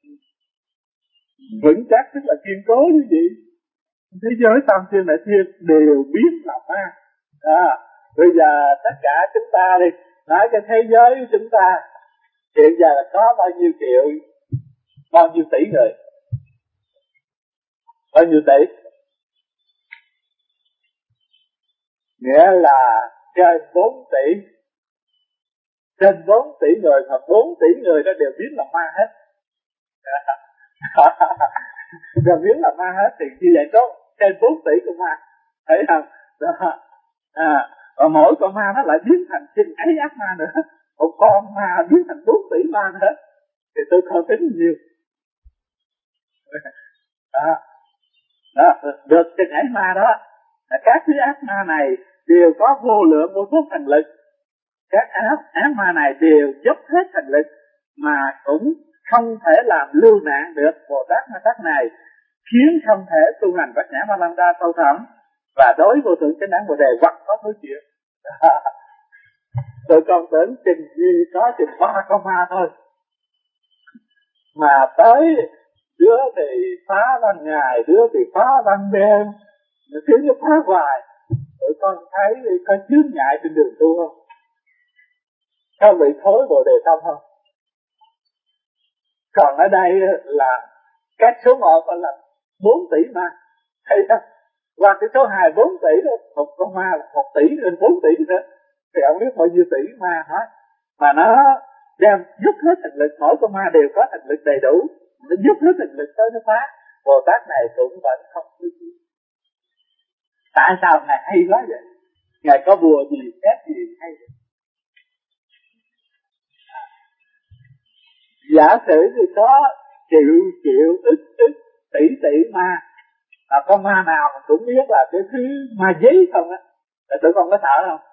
Vững chắc tức là kiên cố như vậy. Thế giới tam thiên đại thiên đều biết là ma. À, bây giờ tất cả chúng ta đi, nói cái thế giới của chúng ta hiện giờ là có bao nhiêu triệu, bao nhiêu tỷ người, bao nhiêu tỷ? Nghĩa là trên bốn tỷ, trên bốn tỷ người, mà bốn tỷ người đó đều biết là ma hết. Đều biết là ma hết thì như vậy có trên bốn tỷ con ma, thấy không? Đó. À, và mỗi con ma nó lại biến thành chừng ấy ác ma nữa, một con ma biến thành bốn tỷ ma nữa, thì tôi không tính nhiều. Đó. Đó, được chừng ấy ma đó, các thứ ác ma này đều có vô lượng vô số thần lực. Các ác ác ma này đều dốc hết thần lực mà cũng không thể làm lưu nạn được Bồ Tát Ma Tát này, khiến không thể tu hành bát nhã ba la mật đa sâu thẳm và đối vô thượng chánh đẳng Bồ Đề hoặc có thứ chuyện. Tôi còn tưởng chừng gì có chừng ba con ma thôi, mà tới đứa thì phá ban ngày, đứa thì phá ban đêm, thứ nó phá hoài. Tụi con thấy có chướng ngại trên đường tu không? Có bị thối Bồ Đề tâm không? Còn ở đây là các số một là bốn tỷ ma, thấy không? Và cái số hai bốn tỷ đó, một con ma là một tỷ lên bốn tỷ nữa, thì ông biết bao nhiêu tỷ ma hả? Mà nó đem dứt hết thần lực, mỗi con ma đều có thần lực đầy đủ, nó dứt hết thần lực tới nó phá. Bồ Tát này cũng vẫn không biết. Tại sao ngài hay quá vậy? Ngài có bùa gì, phép gì hay vậy? Giả sử thì có triệu triệu ít ít tỷ tỷ ma, à, con ma nào mà cũng biết là cái thứ ma giấy không á, là tụi con có sợ không?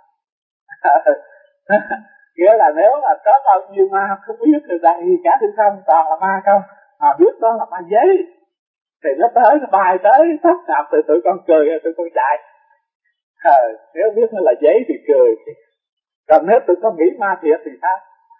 Nghĩa là nếu mà có bao nhiêu ma không biết được là gì cả thì không, toàn là ma không, mà biết đó là ma giấy thì nó tới, nó bay tới tấp nập thì tụi con cười, tụi con chạy. À, nếu biết nó là giấy thì cười, còn nếu tụi con nghĩ ma thiệt thì sao?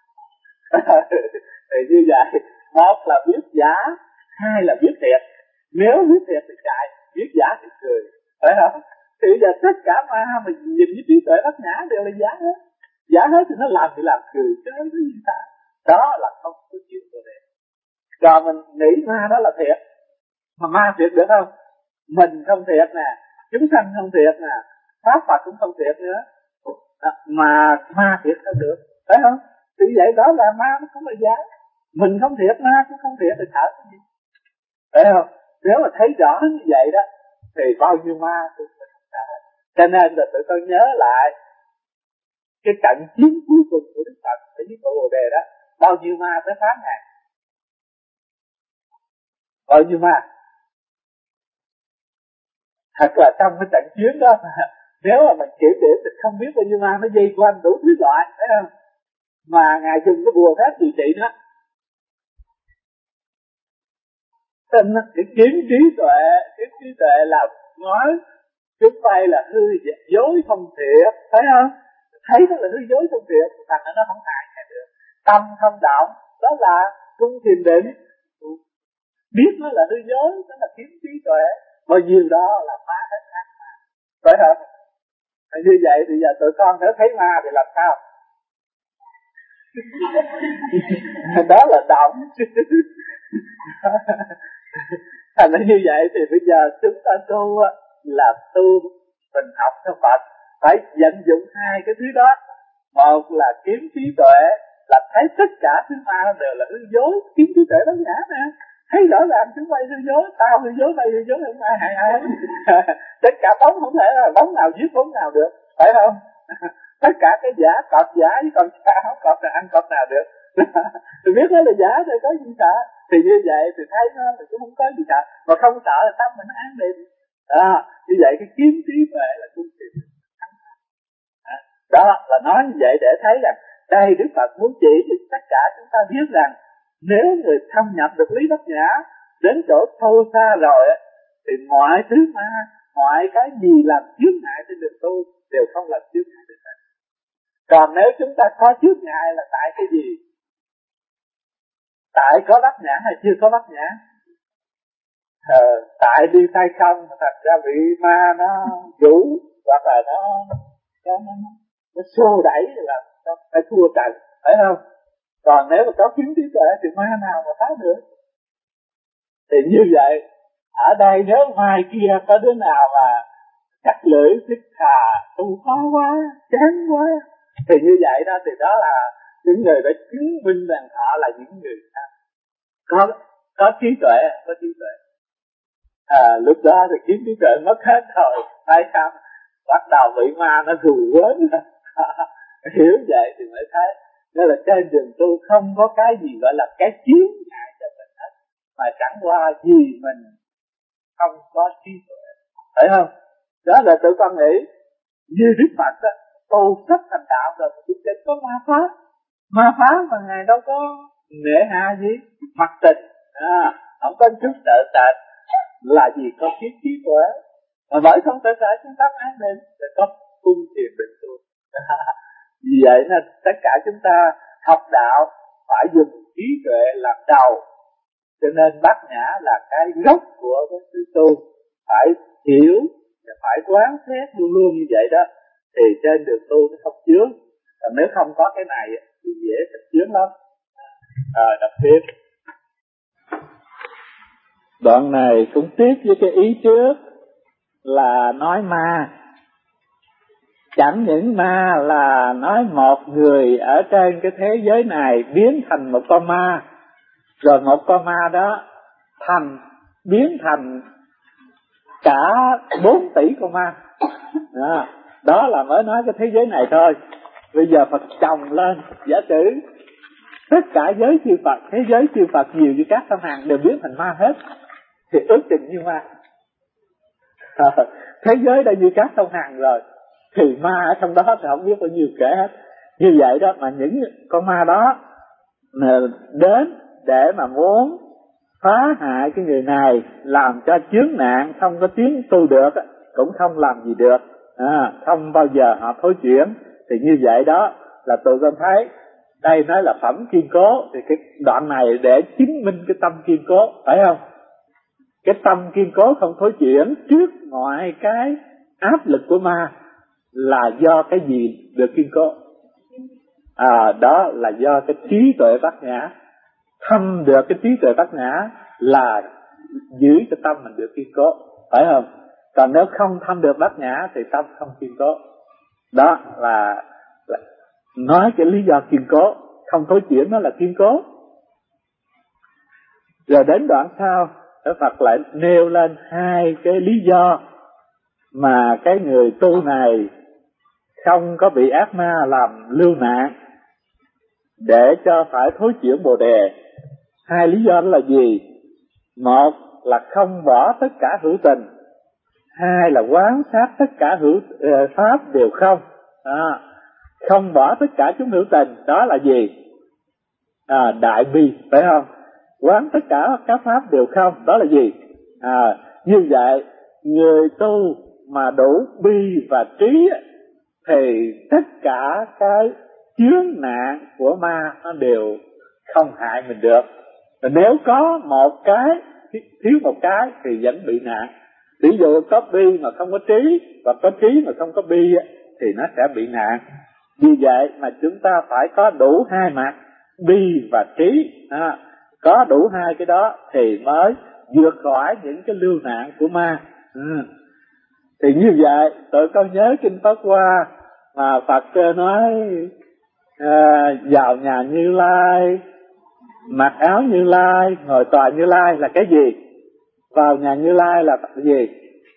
Thì như vậy, một là biết giả, hai là biết thiệt. Nếu biết thiệt thì chạy, biết giả thì cười, phải không? Thì giờ tất cả ma mà nhìn với trí tuệ bát nhã đều là giả hết. Giả hết thì nó làm thì làm cười chứ cái gì ta? Đó là không có chuyện của đẹp. Còn mình nghĩ ma đó là thiệt, mà ma thiệt được không? Mình không thiệt nè, chúng sanh không thiệt nè, pháp Phật cũng không thiệt nữa, à, mà ma thiệt không được, phải không? Thì vậy đó là ma nó không là giả. Mình không thiệt, ma cũng không thiệt thì sợ cái gì, phải không? Nếu mà thấy rõ như vậy đó thì bao nhiêu ma cũng phải không sợ. Cho nên là tụi con nhớ lại cái trận chiến cuối cùng của Đức Phật ở dưới Bồ Đề đó, bao nhiêu ma tới phán ngàn, bao nhiêu ma. Thật là trong cái trận chiến đó mà, nếu mà mình kiểm điểm thì không biết bao nhiêu ma nó dây quanh đủ thứ loại, phải không? Mà Ngài dùng cái bùa phép điều trị nó, tin cái kiến trí tuệ, kiến trí tuệ là nói chúng bay là hư dối không thiệt, thấy không? Thấy nó là hư dối không thiệt, thành ra nó không hại hay được. Tâm không động, đó là cung thiền định. Biết nó là hư dối, đó là kiến trí tuệ. Bao nhiêu đó là phá hết ăn mà, phải không? Như vậy thì giờ tụi con nếu thấy ma thì làm sao? Đó là động. Thành ra như vậy thì bây giờ chúng ta tu là tu mình học theo Phật, phải vận dụng hai cái thứ đó. Một là kiếm trí tuệ, là thấy tất cả thứ ma đều là hư dối. Kiếm trí tuệ bát nhã nè, thấy rõ ràng chúng bay hư dối, tao hư dối, bay hư dối, không ai hại ai. Tất cả bóng không thể là bóng nào giết bóng nào được, phải không? Tất cả cái giả, cọp giả với con cha không cọp nào ăn cọp nào được. Thì biết nó là giả thì có gì sợ. Thì như vậy thì thấy nó thì cũng không có gì sợ, mà không sợ là tâm mình an định. À, như vậy cái kiếm trí tuệ là cung tiền. À, đó là nói như vậy để thấy rằng đây Đức Phật muốn chỉ cho tất cả chúng ta biết rằng nếu người thâm nhập được lý bát nhã đến chỗ sâu xa rồi thì mọi thứ ma, mọi cái gì làm chướng ngại trên đường tu đều không làm chướng ngại được. Còn nếu chúng ta có chướng ngại là tại cái gì? Tại có bát nhã hay chưa có bát nhã? Ờ, tại đi tay không mà thật ra bị ma nó vũ, hoặc là nó nó, nó, nó xô đẩy là nó phải thua trận, phải không? Còn nếu mà có kiến trí tuệ thì ma nào mà phá được? Thì như vậy, ở đây nếu mai kia có đứa nào mà cắt lưỡi thích thà tu khó quá, chán quá, thì như vậy đó thì đó là những người đã chứng minh rằng họ là những người có có trí tuệ, có trí tuệ. À, lúc đó thì kiến trí tuệ mất hết rồi, phải không? Bắt đầu bị ma nó thù quến. Hiểu vậy thì mới thấy, nên là trên đường tu không có cái gì gọi là cái chướng ngại cho mình hết, mà chẳng qua gì mình không có trí tuệ, phải không? Đó là tụi con nghĩ như Đức Phật đó, tu sắp thành đạo rồi thì chúng có ma pháp, ma pháp mà Ngài đâu có nể hà gì, mặc tình, à, không có chút sợ sệt, là gì có kiến trí tuệ, mà bởi không sợ sệt chúng ta an định, để có cung thiền định tu. Vì vậy nên tất cả chúng ta học đạo phải dùng trí tuệ làm đầu, cho nên bát nhã là cái gốc của cái sự tu, phải hiểu và phải quán xét luôn luôn như vậy đó, thì trên đường tu nó không chướng. Còn nếu không có cái này thì dễ sẽ chướng lắm. À, đọc tiếp. Đoạn này cũng tiếp với cái ý trước là nói ma. Chẳng những ma là nói một người ở trên cái thế giới này biến thành một con ma, rồi một con ma đó thành biến thành cả bốn tỷ con ma. Đó, đó là mới nói cái thế giới này thôi. Bây giờ Phật chồng lên, giả sử Tất cả giới chư Phật, thế giới chư Phật nhiều như các tâm hàng đều biến thành ma hết, thì ước chừng như ma. À, thế giới đã như các sông hàng rồi thì ma ở trong đó thì không biết bao nhiêu kể hết. Như vậy đó, mà những con ma đó đến để mà muốn phá hại cái người này, làm cho chướng nạn không có tiến tu được, cũng không làm gì được, à, không bao giờ họ thối chuyển. Thì như vậy đó là tụi con thấy đây nói là phẩm kiên cố, thì cái đoạn này để chứng minh cái tâm kiên cố, phải không? Cái tâm kiên cố không thối chuyển trước mọi cái áp lực của ma là do cái gì được kiên cố? À, đó là do cái trí tuệ bát nhã. Thâm được cái trí tuệ bát nhã là giữ cho tâm mình được kiên cố, phải không? Còn nếu không thâm được bát nhã thì tâm không kiên cố. Đó là, là nói cái lý do kiên cố, không thối chuyển nó là kiên cố. Rồi đến đoạn sau, Đức Phật lại nêu lên hai cái lý do mà cái người tu này không có bị ác ma làm lưu nạn để cho phải thối chuyển Bồ Đề. Hai lý do đó là gì? Một là không bỏ tất cả hữu tình, hai là quán sát tất cả hữu uh, pháp đều không. À, không bỏ tất cả chúng hữu tình, đó là gì? À, đại bi, phải không? Quán tất cả các pháp đều không, đó là gì? À, như vậy người tu mà đủ bi và trí thì tất cả cái chướng nạn của ma nó đều không hại mình được. Và nếu có một cái thiếu một cái thì vẫn bị nạn. Ví dụ có bi mà không có trí, và có trí mà không có bi thì nó sẽ bị nạn. Vì vậy mà chúng ta phải có đủ hai mặt, bi và trí. À, có đủ hai cái đó thì mới vượt khỏi những cái lưu nạn của ma. Ừ. Thì như vậy tụi con nhớ kinh Pháp Hoa mà Phật nói à, vào nhà Như Lai, mặc áo Như Lai, ngồi tòa Như Lai là cái gì? Vào nhà Như Lai là cái gì?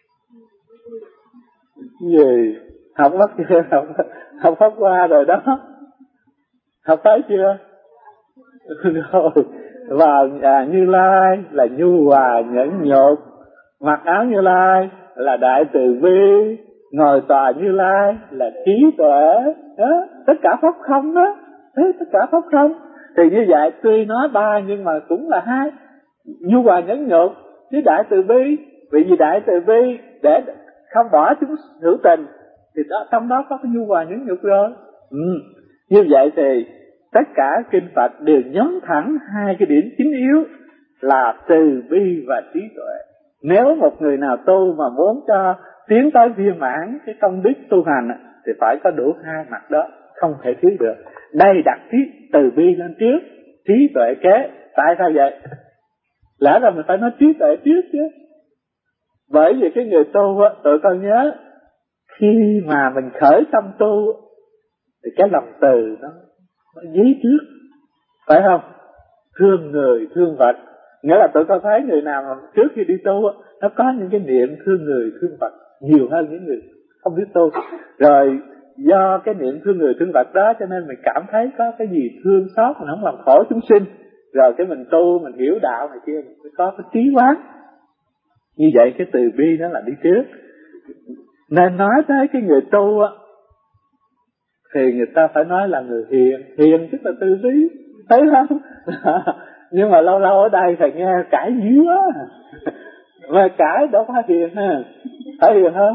Gì? Học mất chưa? Học, học Pháp Hoa rồi đó. Học tới chưa? Rồi. Vào nhà Như Lai là nhu hòa nhẫn nhục, mặc áo Như Lai là đại từ bi, ngồi tòa Như Lai là trí tuệ. Đó, tất cả pháp không đó. Đấy, tất cả pháp không. Thì như vậy tuy nói ba nhưng mà cũng là hai. Nhu hòa nhẫn nhục với đại từ bi. Vì vì đại từ bi để không bỏ chúng hữu tình thì đó, trong đó có cái nhu hòa nhẫn nhục rồi. Ừ. Như vậy thì tất cả kinh Phật đều nhấn thẳng hai cái điểm chính yếu là từ bi và trí tuệ. Nếu một người nào tu mà muốn cho tiến tới viên mãn cái công đức tu hành thì phải có đủ hai mặt đó, không thể thiếu được. Đây đặt trí từ bi lên trước, trí tuệ kế. Tại sao vậy? Lẽ ra mình phải nói trí tuệ trước chứ. Bởi vì cái người tu á, tụi con nhớ khi mà mình khởi tâm tu thì cái lòng từ nó, nó dí trước, phải không? Thương người, thương vật. Nghĩa là tụi con thấy người nào mà trước khi đi tu á, nó có những cái niệm thương người, thương vật nhiều hơn những người không biết tu. Rồi do cái niệm thương người, thương vật đó cho nên mình cảm thấy có cái gì thương xót, mình không làm khổ chúng sinh. Rồi cái mình tu, mình hiểu đạo này kia, mình phải có cái trí quán. Như vậy cái từ bi nó là đi trước. Nên nói tới cái người tu á thì người ta phải nói là người hiền. Hiền tức là từ bi, thấy không? Nhưng mà lâu lâu ở đây thầy nghe cãi dữ quá. Mà cãi đâu phải hiền ha, phải hiền không?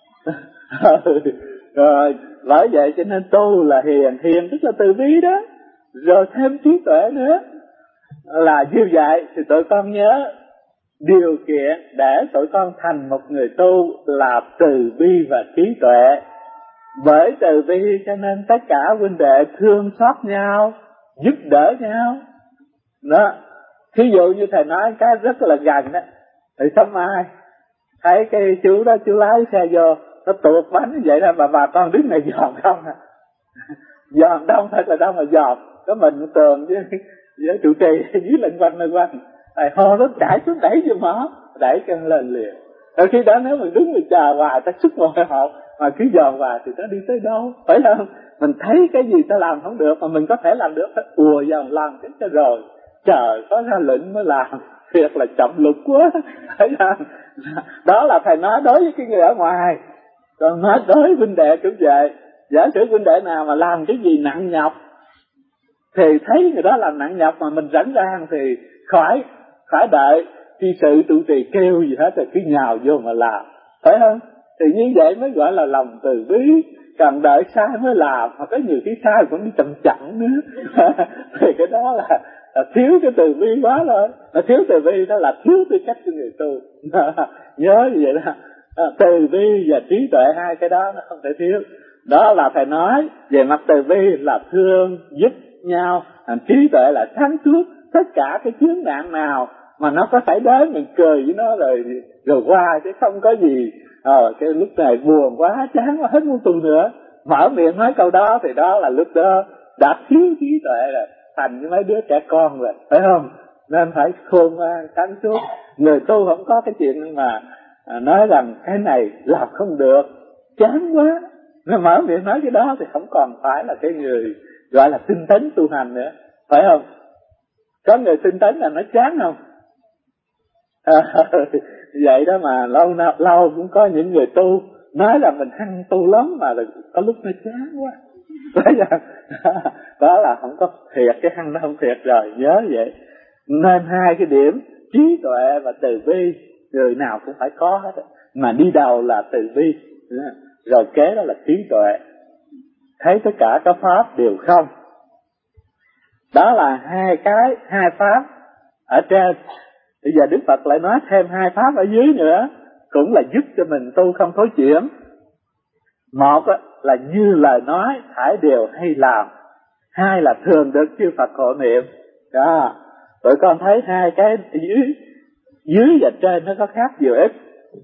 Rồi bởi vậy cho nên tu là hiền. Hiền tức là từ bi đó, rồi thêm trí tuệ nữa. Là như vậy thì tụi con nhớ điều kiện để tụi con thành một người tu là từ bi và trí tuệ. Bởi từ bi cho nên tất cả huynh đệ thương xót nhau, giúp đỡ nhau đó. Thí dụ như thầy nói cái rất là gần đó, thì sớm ai thấy cái chú đó, chú lái xe vô, nó tuột bánh như vậy đó, mà bà con đứng này dòm không à. Dòm đông thật là đông mà dòm. Có mình Tường với, với trụ trì dưới lệnh quanh lệnh quanh, thầy hô nó đẩy xuống, đẩy vô mỏ, đẩy chân lên liền. Rồi khi đó nếu mình đứng mình chờ hoài, ta sức ngồi hộp mà cứ dòm hoài thì nó đi tới đâu, phải không? Mình thấy cái gì ta làm không được mà mình có thể làm được, phải ùa vào làm cái cho rồi. Trời có ra lệnh mới làm, thiệt là chậm lục quá. Đó là thầy nói đối với cái người ở ngoài. Còn nói đối với huynh đệ cũng vậy. Giả sử huynh đệ nào mà làm cái gì nặng nhọc thì thấy người đó làm nặng nhọc mà mình rảnh rang thì khỏi khỏi đợi khi sự trụ trì kêu gì hết rồi cứ nhào vô mà làm, phải không? Thì như vậy mới gọi là lòng từ bi. Cần đợi sai mới làm, mà có nhiều khi sai cũng đi chậm chậm nữa. Thì cái đó là, là thiếu cái từ bi quá rồi. Là thiếu từ bi đó là thiếu tư cách của người tu. Nhớ như vậy đó. Từ bi và trí tuệ hai cái đó nó không thể thiếu. Đó là thầy nói về mặt từ bi là thương giúp nhau, trí tuệ là sáng suốt. Tất cả cái chướng nạn nào mà nó có xảy đến mình cười với nó rồi rồi qua, chứ không có gì ờ cái lúc này buồn quá chán quá hết muốn tu nữa, mở miệng nói câu đó thì đó là lúc đó đã thiếu trí tuệ rồi, thành như mấy đứa trẻ con rồi, phải không? Nên phải khôn ngoan sáng suốt. Người tu không có cái chuyện mà à, nói rằng cái này làm không được, chán quá, nó mở miệng nói cái đó thì không còn phải là cái người gọi là tinh tấn tu hành nữa, phải không? Có người tinh tấn là nó chán không? À, vậy đó mà lâu lâu cũng có những người tu nói là mình hăng tu lắm mà có lúc nó chán quá. Đó là không có thiệt, cái hăng nó không thiệt rồi, nhớ vậy. Nên hai cái điểm trí tuệ và từ bi người nào cũng phải có hết, mà đi đầu là từ bi, rồi kế đó là trí tuệ, thấy tất cả các pháp đều không. Đó là hai cái, hai pháp ở trên. Bây giờ Đức Phật lại nói thêm hai pháp ở dưới nữa, cũng là giúp cho mình tu không thối chuyển. Một là như lời nói thải đều hay làm, hai là thường được chư Phật hộ niệm. Đó, tụi con thấy hai cái dưới dưới và trên nó có khác nhiều ít.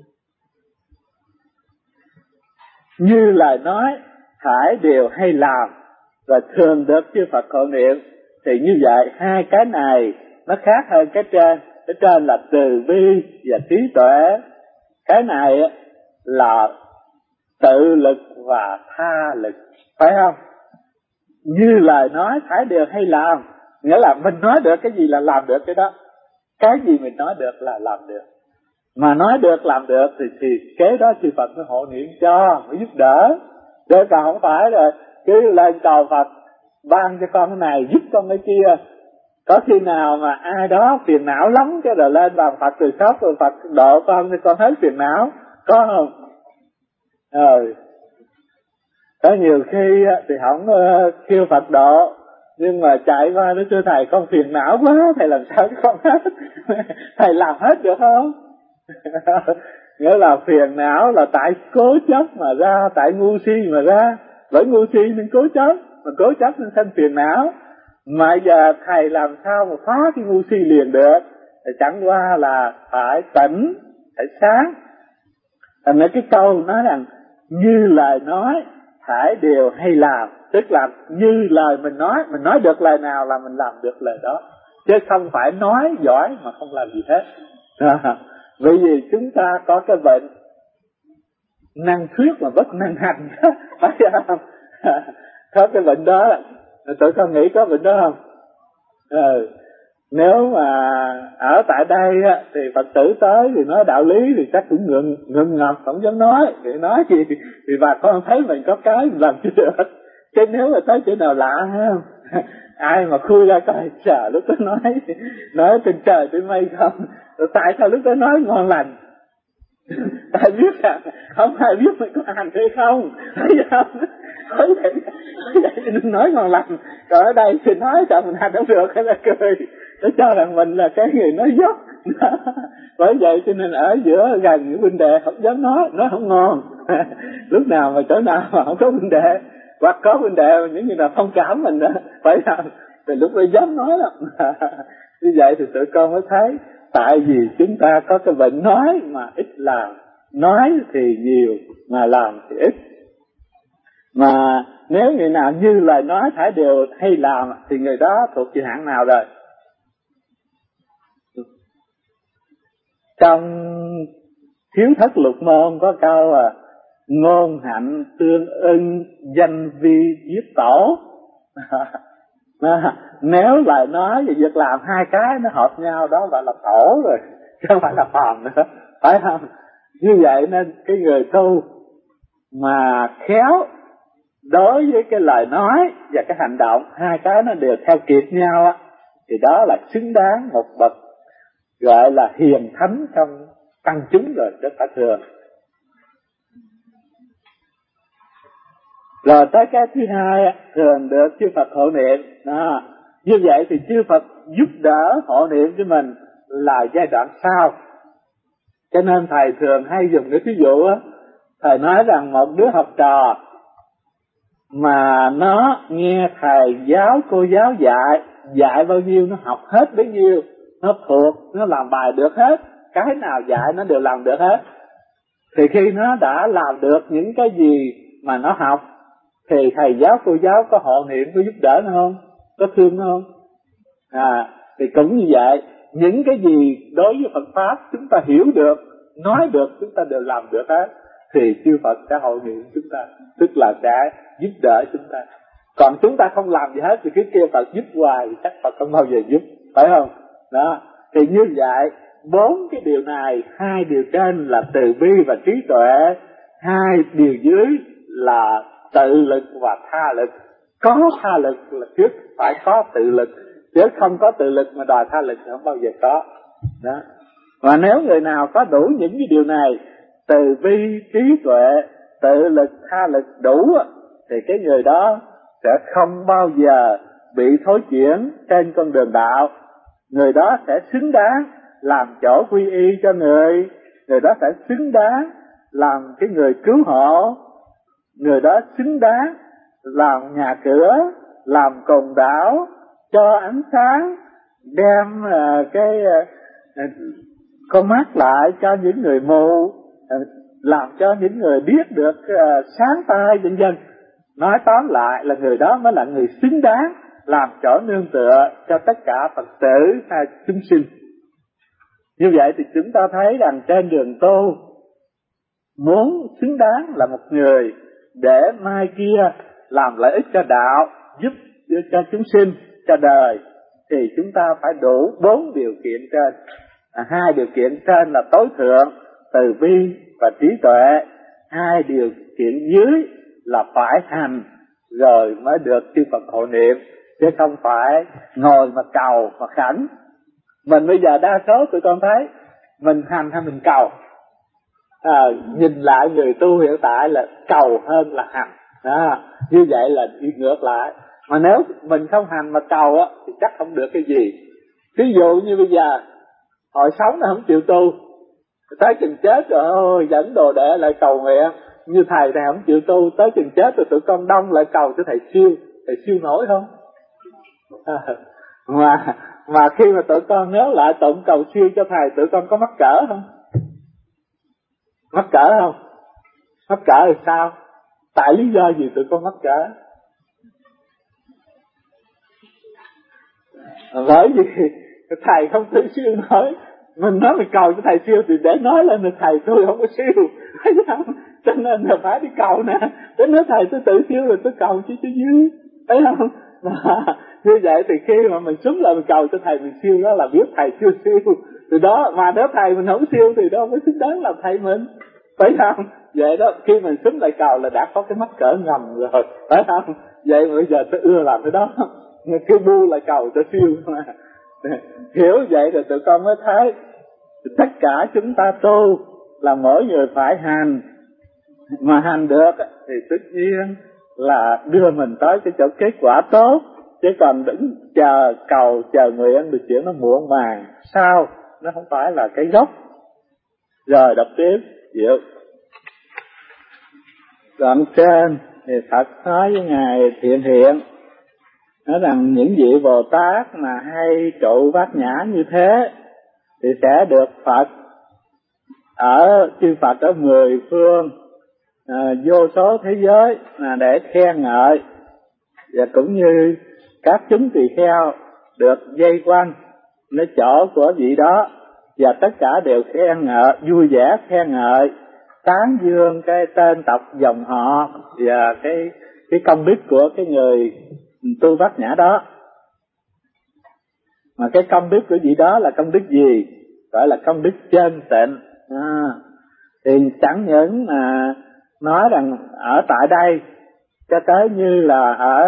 Như lời nói thải đều hay làm và thường được chư Phật hộ niệm, thì như vậy hai cái này nó khác hơn cái trên. Cái trên là từ bi và trí tuệ, cái này là tự lực và tha lực, phải không? Như lời nói thải đều hay làm, nghĩa là mình nói được cái gì là làm được cái đó, cái gì mình nói được là làm được. Mà nói được làm được thì, thì kế đó chư Phật mới hộ niệm cho, mới giúp đỡ. Chứ còn không phải rồi cứ lên cầu Phật ban cho con cái này, giúp con cái kia. Có khi nào mà ai đó phiền não lắm cái rồi lên bàn Phật từ khóc rồi Phật độ con thì con hết phiền não, có không? Rồi có nhiều khi thì không uh, kêu Phật độ, nhưng mà chạy qua nó thưa thầy con phiền não quá, thầy làm sao cho con hết? Thầy làm hết được không? Nghĩa là phiền não là tại cố chấp mà ra, tại ngu si mà ra, bởi ngu si nên cố chấp, mà cố chấp nên sinh phiền não. Mà giờ thầy làm sao mà phá cái ngu si liền được? Thì chẳng qua là phải tỉnh, phải sáng. Thành ra cái câu nói rằng như lời nói thải đều hay làm, tức là như lời mình nói, mình nói được lời nào là mình làm được lời đó, chứ không phải nói giỏi mà không làm gì hết. Bởi vì chúng ta có cái bệnh năng thuyết mà bất năng hành, phải không? Có cái bệnh đó, tụi con nghĩ có bệnh đó không? Ừ. Nếu mà ở tại đây á, thì Phật tử tới thì nói đạo lý thì chắc cũng ngừng ngừng ngập, không dám nói. Thì nói gì thì bà con thấy mình có cái mình làm chưa được. Chứ nếu mà tới chỗ nào lạ ha, ai mà khui ra coi trời lúc đó nói nói trên trời trên mây không, rồi tại sao lúc đó nói ngon lành? Tại biết rằng không ai biết mình có hành hay không, thấy không? Thấy vậy, vậy nên nói ngon lành. Còn ở đây thì nói sao mình hành không được, hay là cười để cho rằng mình là cái người nói dốc. Bởi vậy cho nên ở giữa gần những huynh đệ không dám nói, nói không ngon. Lúc nào mà chỗ nào mà không có huynh đệ, hoặc có huynh đệ những người nào thông cảm mình đó, phải không? Thì lúc đó dám nói lắm. Như vậy thì tụi con mới thấy tại vì chúng ta có cái bệnh nói mà ít làm, nói thì nhiều mà làm thì ít. Mà nếu người nào như lời nói thải đều hay làm thì người đó thuộc về hạng nào rồi? Trong Thiếu Thất Lục Môn có câu à, ngôn hạnh tương ưng, danh vi giết tổ. Nếu lời nói và việc làm hai cái nó hợp nhau, đó gọi là tổ rồi, chứ không phải là phàm nữa, phải không? Như vậy nên cái người tu mà khéo đối với cái lời nói và cái hành động, hai cái nó đều theo kịp nhau á, thì đó là xứng đáng một bậc gọi là hiền thánh trong tăng chúng rồi, rất phải thường. Rồi tới cái thứ hai, thường được chư Phật hộ niệm. Đó. Như vậy thì chư Phật giúp đỡ hộ niệm cho mình là giai đoạn sau. Cho nên thầy thường hay dùng cái ví dụ á, thầy nói rằng một đứa học trò mà nó nghe thầy giáo cô giáo dạy, dạy bao nhiêu nó học hết bấy nhiêu, nó thuộc, nó làm bài được hết, cái nào dạy nó đều làm được hết. Thì khi nó đã làm được những cái gì mà nó học, thì thầy giáo cô giáo có hộ niệm, có giúp đỡ nó không? Có thương nó không? À, thì cũng như vậy, những cái gì đối với Phật Pháp chúng ta hiểu được, nói được, chúng ta đều làm được hết, thì chư Phật sẽ hộ niệm chúng ta, tức là sẽ giúp đỡ chúng ta. Còn chúng ta không làm gì hết thì cứ kêu Phật giúp hoài thì chắc Phật không bao giờ giúp, phải không? Đó, thì như vậy bốn cái điều này, hai điều trên là từ bi và trí tuệ, hai điều dưới là tự lực và tha lực. Có tha lực là trước phải có tự lực, chứ không có tự lực mà đòi tha lực thì không bao giờ có. Đó. Và nếu người nào có đủ những cái điều này, từ bi, trí tuệ, tự lực, tha lực đủ, thì cái người đó sẽ không bao giờ bị thối chuyển trên con đường đạo. Người đó sẽ xứng đáng làm chỗ quy y cho người, người đó sẽ xứng đáng làm cái người cứu hộ, người đó xứng đáng làm nhà cửa, làm cồn đảo, cho ánh sáng, đem uh, cái uh, con mắt lại cho những người mù, uh, làm cho những người biết được uh, sáng tai vân vân. Nói tóm lại là người đó mới là người xứng đáng làm chỗ nương tựa cho tất cả Phật tử hay chúng sinh. Như vậy thì chúng ta thấy rằng trên đường tu, muốn xứng đáng là một người để mai kia làm lợi ích cho đạo, giúp cho chúng sinh, cho đời, thì chúng ta phải đủ bốn điều kiện trên. À, hai điều kiện trên là tối thượng, từ bi và trí tuệ. Hai điều kiện dưới là phải hành rồi mới được chư Phật hộ niệm, chứ không phải ngồi mà cầu mà khẩn. Mình bây giờ đa số tụi con thấy mình hành hay mình cầu? À, nhìn lại người tu hiện tại là cầu hơn là hành. À, như vậy là đi ngược lại. Mà nếu mình không hành mà cầu á thì chắc không được cái gì. Ví dụ như bây giờ hồi sống nó không chịu tu, tới chừng chết rồi ôi dẫn đồ đệ lại cầu nguyện. Như thầy thầy không chịu tu, tới chừng chết rồi tụi con đông lại cầu cho thầy siêu. Thầy siêu nổi không? À, mà mà khi mà tụi con nhớ lại tụi con cầu siêu cho thầy, tụi con có mắc cỡ không? Mắc cỡ không? Mắc cỡ thì sao? Tại lý do gì tụi con mắc cỡ? Bởi vì thầy không tự siêu nổi. Mình nói mình cầu cho thầy siêu thì để nói lên là thầy tôi không có siêu, thấy không? Cho nên là phải đi cầu nè. Để nói thầy tôi tự siêu rồi tôi cầu chứ chứ dưới, thấy không? Mà, như vậy thì khi mà mình xúm lại mình cầu cho thầy mình siêu, đó là biết thầy siêu siêu. Từ đó mà nếu thầy mình không siêu thì đó mới xứng đáng làm thầy mình, phải không? Vậy đó, khi mình xúm lại cầu là đã có cái mắc cỡ ngầm rồi, phải không? Vậy mà bây giờ tôi ưa làm cái đó, cứ bu lại cầu cho siêu mà. Hiểu vậy rồi tụi con mới thấy tất cả chúng ta tu là mỗi người phải hành, mà hành được thì tất nhiên là đưa mình tới cái chỗ kết quả tốt, chứ còn đứng chờ cầu chờ nguyện thì chuyện nó muộn màng, sao nó không phải là cái gốc. Rồi đọc tiếp chịu. Đoạn trên thì Phật nói với Ngài Thiện Hiện, nói rằng những vị Bồ Tát mà hay trụ bát nhã như thế thì sẽ được Phật ở chư Phật ở mười phương à, vô số thế giới là để khen ngợi, và cũng như các chúng tỳ kheo được dây quanh nơi chỗ của vị đó, và tất cả đều khen ngợi, vui vẻ khen ngợi, tán dương cái tên tộc dòng họ và cái cái công đức của cái người tu Bát Nhã đó. Mà cái công đức của vị đó là công đức gì? Gọi là công đức chân tịnh. À, thì chẳng những mà nói rằng ở tại đây cho tới như là ở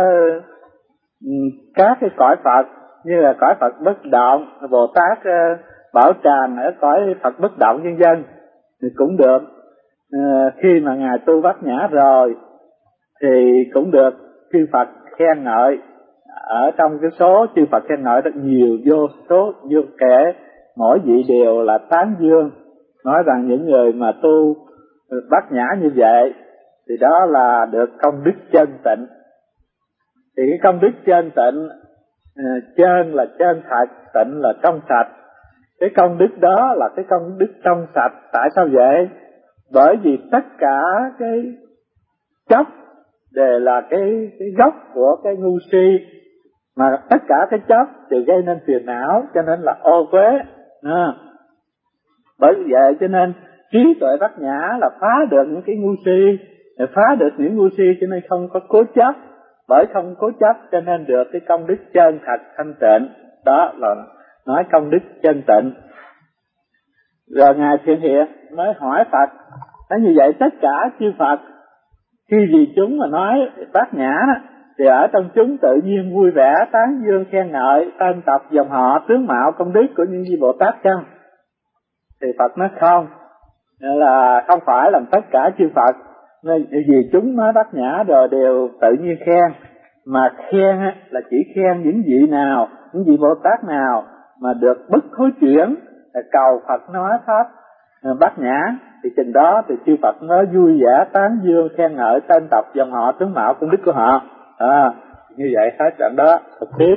các cái cõi Phật, như là cõi Phật bất động, Bồ Tát Bảo Tràng ở cõi Phật bất động nhân dân thì cũng được. À, khi mà ngài tu Bát Nhã rồi thì cũng được chư Phật khen ngợi. Ở trong cái số chư Phật khen ngợi rất nhiều, vô số vô kể, mỗi vị đều là tán dương, nói rằng những người mà tu Bát Nhã như vậy thì đó là được công đức chân tịnh. Thì cái công đức chân tịnh, chân là chân thật, tịnh là trong sạch. Cái công đức đó là cái công đức trong sạch. Tại sao vậy? Bởi vì tất cả cái chấp đều là cái, cái gốc của cái ngu si, mà tất cả cái chấp đều gây nên phiền não, cho nên là ô uế. À, bởi vậy cho nên trí tuệ Bát Nhã là phá được những cái ngu si, phá được những ngu si, cho nên không có cố chấp. Bởi không cố chấp cho nên được cái công đức chân thật thanh tịnh. Đó là nói công đức chân tịnh. Rồi ngài Thiện Hiện mới hỏi Phật, nói như vậy tất cả chư Phật khi vì chúng mà nói Bát Nhã thì ở trong chúng tự nhiên vui vẻ tán dương khen ngợi tên tộc dòng họ tướng mạo công đức của những vị Bồ Tát chăng? Thì Phật nói không, là không phải là tất cả chư Phật, vì chúng nói Bát Nhã rồi đều tự nhiên khen, mà khen là chỉ khen những vị nào, những vị Bồ Tát nào mà được bất thối chuyển, cầu Phật nói pháp Bát Nhã, thì chừng đó thì chư Phật mới vui vẻ tán dương khen ngợi tên tộc dòng họ tướng mạo công đức của họ. À, như vậy hết trận đó. Thực tiếp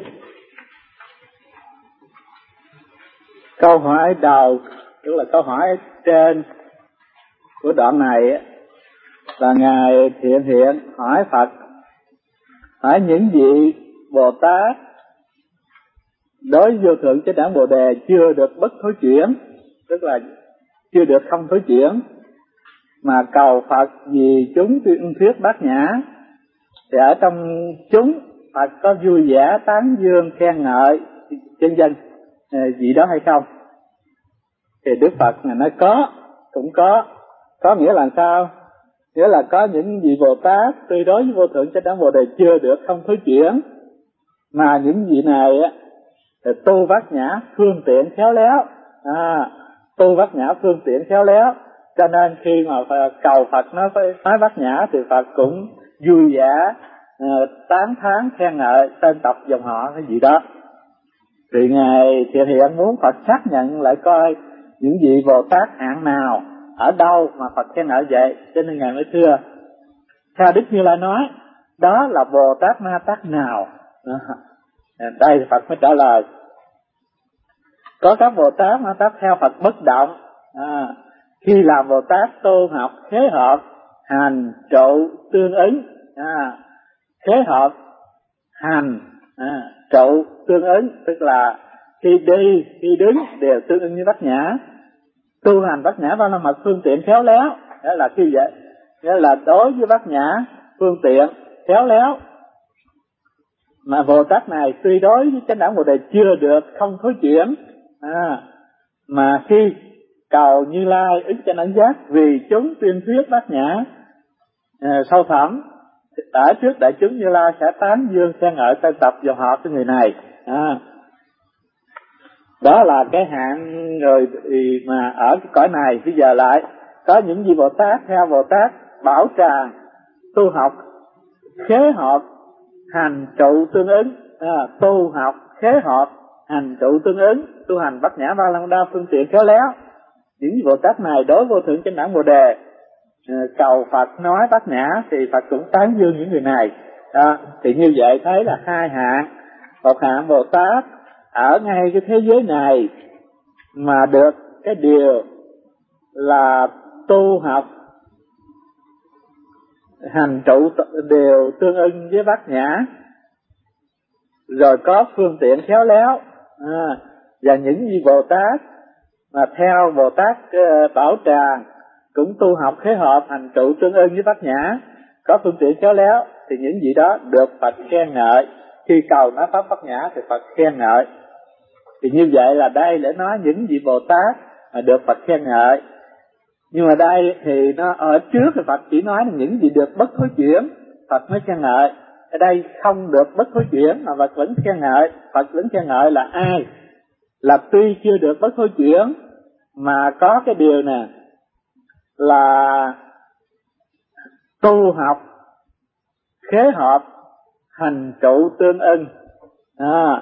câu hỏi đầu, tức là câu hỏi trên của đoạn này là ngài Thiện Hiện hỏi Phật, hỏi những vị Bồ Tát đối vô thượng chánh đẳng Bồ Đề chưa được bất thối chuyển, tức là chưa được không thối chuyển, mà cầu Phật vì chúng tuyên thuyết Bát Nhã, thì ở trong chúng Phật có vui vẻ tán dương khen ngợi chân dân gì đó hay không? Thì Đức Phật ngài nói có, cũng có. Có nghĩa là sao? Nghĩa là có những vị Bồ Tát tuy đối với vô thượng chánh đẳng Bồ Đề chưa được không thối chuyển, mà những vị này á tu Bát Nhã phương tiện khéo léo, à, tu Bát Nhã phương tiện khéo léo, cho nên khi mà cầu Phật nói nói Bát Nhã thì Phật cũng vui vẻ uh, tán thán khen ngợi tên tộc dòng họ cái gì đó. Thì ngài Thiện Hiện muốn Phật xác nhận lại coi những vị Bồ Tát hạng nào, ở đâu mà Phật khen ngợi vậy, cho nên ngài mới thưa. Theo Đức Như Lai nói, đó là Bồ Tát Ma Tát nào? À, đây thì Phật mới trả lời. Có các Bồ Tát Ma Tát theo Phật bất động, à, khi làm Bồ Tát tu học khế hợp hành trụ tương ứng, à, khế hợp hành à, trụ tương ứng, tức là khi đi khi đứng đều tương ứng với Bát Nhã. Tu hành Bát Nhã ba la mật phương tiện khéo léo, nghĩa là khi vậy, nghĩa là đối với Bát Nhã phương tiện khéo léo. Mà Bồ Tát này tuy đối với chánh đẳng Bồ Đề chưa được không thối chuyển, à, mà khi cầu Như Lai ứng chánh đẳng giác vì chúng tuyên thuyết Bát Nhã à, sâu thẳm, ở trước đại chúng Như Lai sẽ tán dương khen ngợi tên tộc dòng họ của người này. À, đó là cái hạng người mà ở cái cõi này. Bây giờ lại có những vị Bồ Tát theo Bồ Tát Bảo Tràng tu học khế hợp hành trụ tương ứng, à, tu học khế hợp hành trụ tương ứng, tu hành Bát Nhã ba la đa phương tiện khéo léo. Những vị Bồ Tát này đối vô thượng chánh đẳng Bồ Đề à, cầu Phật nói Bát Nhã thì Phật cũng tán dương những người này. À, thì như vậy thấy là hai hạng. Một hạng Bồ Tát ở ngay cái thế giới này mà được cái điều là tu học hành trụ đều tương ưng với Bát Nhã, rồi có phương tiện khéo léo, à, và những vị Bồ Tát mà theo Bồ Tát uh, Bảo Tràng cũng tu học khế hợp hành trụ tương ưng với bát nhã, có phương tiện khéo léo, thì những gì đó được Phật khen ngợi. Khi cầu nói pháp bát nhã thì Phật khen ngợi. Thì như vậy là đây để nói những vị Bồ Tát mà được Phật khen ngợi. Nhưng mà đây thì nó ở trước thì Phật chỉ nói là những gì được bất thối chuyển, Phật mới khen ngợi. Ở đây không được bất thối chuyển mà Phật vẫn khen ngợi. Phật vẫn khen ngợi là ai? Là tuy chưa được bất thối chuyển mà có cái điều nè, là tu học khế hợp hành trụ tương ưng. À,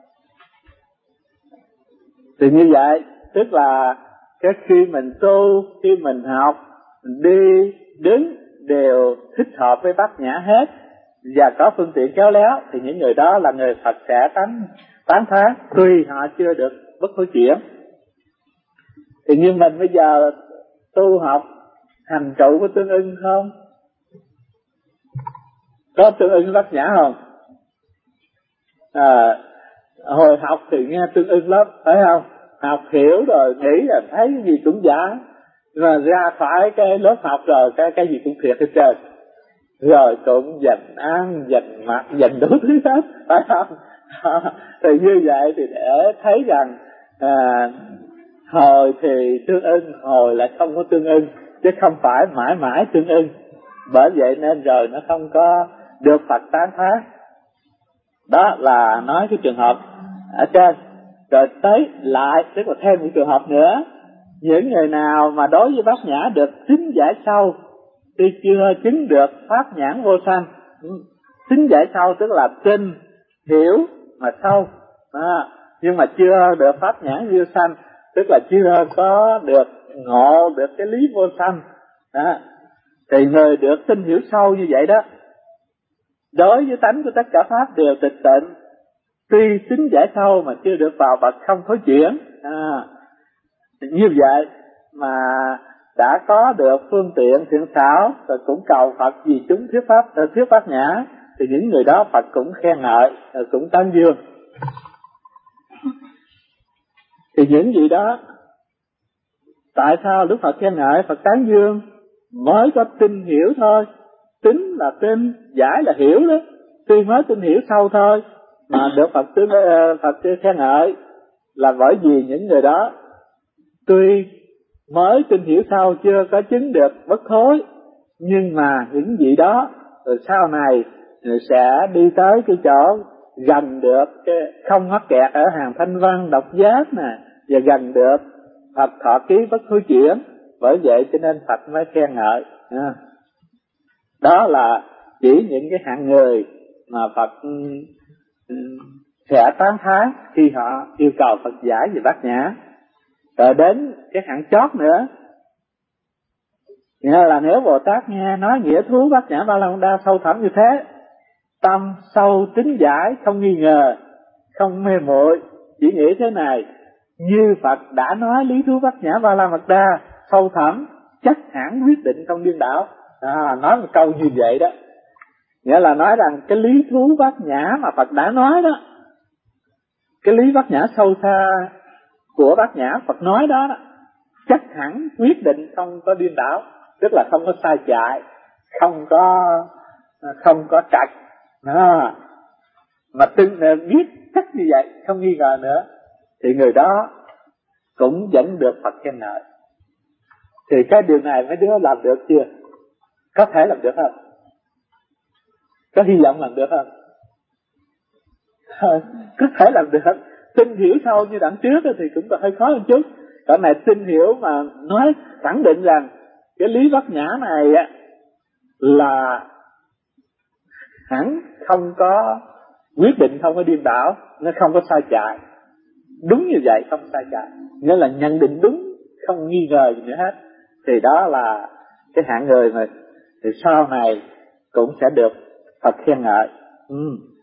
thì như vậy tức là cái khi mình tu, khi mình học, mình đi đứng đều thích hợp với bát nhã hết và có phương tiện khéo léo, thì những người đó là người Phật sẽ tán tán thán, tuy họ chưa được bất thối chuyển. Thì như mình bây giờ tu học hành trụ có tương ưng không? Có tương ưng với bát nhã không? À, hồi học thì nghe tương ưng lắm, phải không? Học hiểu rồi nghĩ là thấy cái gì cũng giả, rồi ra khỏi cái lớp học rồi cái cái gì cũng thiệt hết trơn, rồi cũng dành ăn dành mặc dành đủ thứ hết, phải không? Thì như vậy thì để thấy rằng à, hồi thì tương ưng, hồi lại không có tương ưng, chứ không phải mãi mãi tương ưng. Bởi vậy nên rồi nó không có được Phật tán thán. Đó là nói cái trường hợp ở trên. Rồi tới lại tức là thêm một trường hợp nữa, những người nào mà đối với bát nhã được tín giải sâu, tuy chưa chứng được pháp nhãn vô sanh. Tín giải sâu tức là tin hiểu mà sâu, à, nhưng mà chưa được pháp nhãn vô sanh, tức là chưa có được ngộ được cái lý vô sanh. À, thì người được tin hiểu sâu như vậy đó, đối với tánh của tất cả pháp đều tịch tịnh, tuy tín giải sâu mà chưa được vào bậc không thối chuyển. À, như vậy mà đã có được phương tiện thiện xảo, rồi cũng cầu Phật vì chúng thuyết pháp thuyết bát nhã, thì những người đó Phật cũng khen ngợi, rồi cũng tán dương. Thì những gì đó tại sao Đức Phật khen ngợi, Phật tán dương? Mới có tin hiểu thôi. Tín là tin, giải là hiểu đó. Tuy mới tin hiểu sâu thôi mà được Phật tương Phật khen ngợi, là bởi vì những người đó tuy mới tin hiểu sâu, chưa có chứng được bất thối, nhưng mà những vị đó rồi sau này sẽ đi tới cái chỗ gần được cái không mắc kẹt ở hàng thanh văn độc giác nè, và gần được Phật thọ ký bất thối chuyển. Bởi vậy cho nên Phật mới khen ngợi. À, đó là chỉ những cái hạng người mà Phật sẽ tán thán khi họ yêu cầu Phật giải về bát nhã. Rồi đến cái hạng chót nữa, nghĩa là nếu Bồ Tát nghe nói nghĩa thú bát nhã ba la mật đa sâu thẳm như thế, tâm sâu tín giải, không nghi ngờ, không mê muội, chỉ nghĩ thế này: như Phật đã nói lý thú bát nhã ba la mật đa sâu thẳm, chắc hẳn quyết định không điên đảo. À, nói một câu như vậy đó, nghĩa là nói rằng cái lý thú bát nhã mà Phật đã nói đó, cái lý bát nhã sâu xa của bát nhã Phật nói đó, đó chắc hẳn quyết định không có điên đảo, tức là không có sai chạy, không có không có trật đó. Mà từng biết chắc như vậy, không nghi ngờ nữa, thì người đó cũng vẫn được Phật khen ngợi. Thì cái điều này mấy đứa làm được chưa? Có thể làm được không? Có hy vọng làm được không? Có thể làm được. Tin hiểu sâu như đằng trước thì cũng hơi khó một chút. Cái này tin hiểu mà nói khẳng định rằng cái lý bát nhã này là hẳn không có quyết định, không có điên đảo, nó không có sai chạy, đúng như vậy, không sai chạy, nghĩa là nhận định đúng, không nghi ngờ gì nữa hết. Thì đó là cái hạng người mà thì sau này cũng sẽ được Phật khen ngợi. Ừ.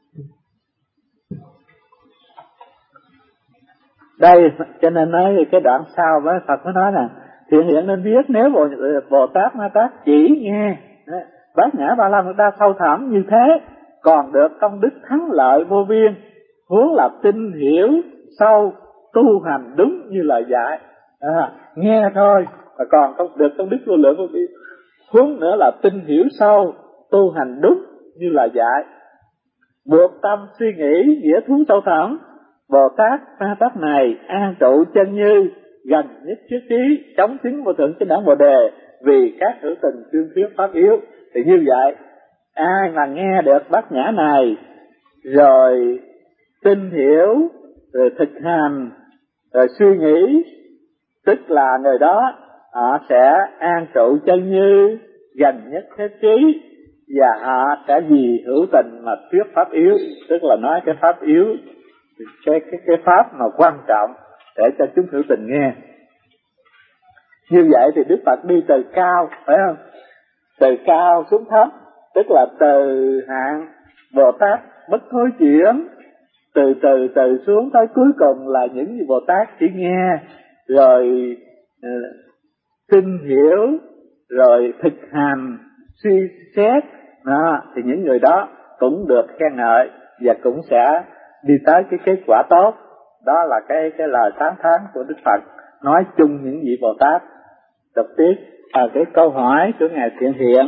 Đây cho nên nói cái đoạn sau với Phật mới nói là thiện hiện nên biết, nếu Bồ, Bồ Tát Ma Tát chỉ nghe bát nhã ba la mật đa sâu thẳm như thế, còn được công đức thắng lợi vô biên, huống là tin hiểu sâu, tu hành đúng như lời dạy. À, nghe thôi mà còn không được công đức vô lượng vô biên. Huống nữa là tin hiểu sâu, tu hành đúng như là dạy, buộc tâm suy nghĩ nghĩa thú sâu thẳm. Bồ Tát Ma Tát này an trụ chân như, gần nhất thiết trí, chống chứng vô thượng chánh đẳng Bồ Đề, vì các hữu tình chuyên thuyết pháp yếu. Thì như vậy, ai mà nghe được bát nhã này rồi tin hiểu, rồi thực hành, rồi suy nghĩ, tức là người đó họ sẽ an trụ chân như, gần nhất thế trí, và họ sẽ vì hữu tình mà thuyết pháp yếu, tức là nói cái pháp yếu, cái cái cái pháp mà quan trọng để cho chúng hữu tình nghe. Như vậy thì Đức Phật đi từ cao, phải không? Từ cao xuống thấp, tức là từ hạng Bồ Tát bất thối chuyển, từ từ từ xuống tới cuối cùng là những gì Bồ Tát chỉ nghe rồi uh, tin hiểu, rồi thực hành suy xét đó, thì những người đó cũng được khen ngợi và cũng sẽ đi tới cái kết quả tốt. Đó là cái cái lời tán thán của Đức Phật nói chung những vị Bồ Tát. Đọc tiếp à, cái câu hỏi của Ngài Thiện Hiện.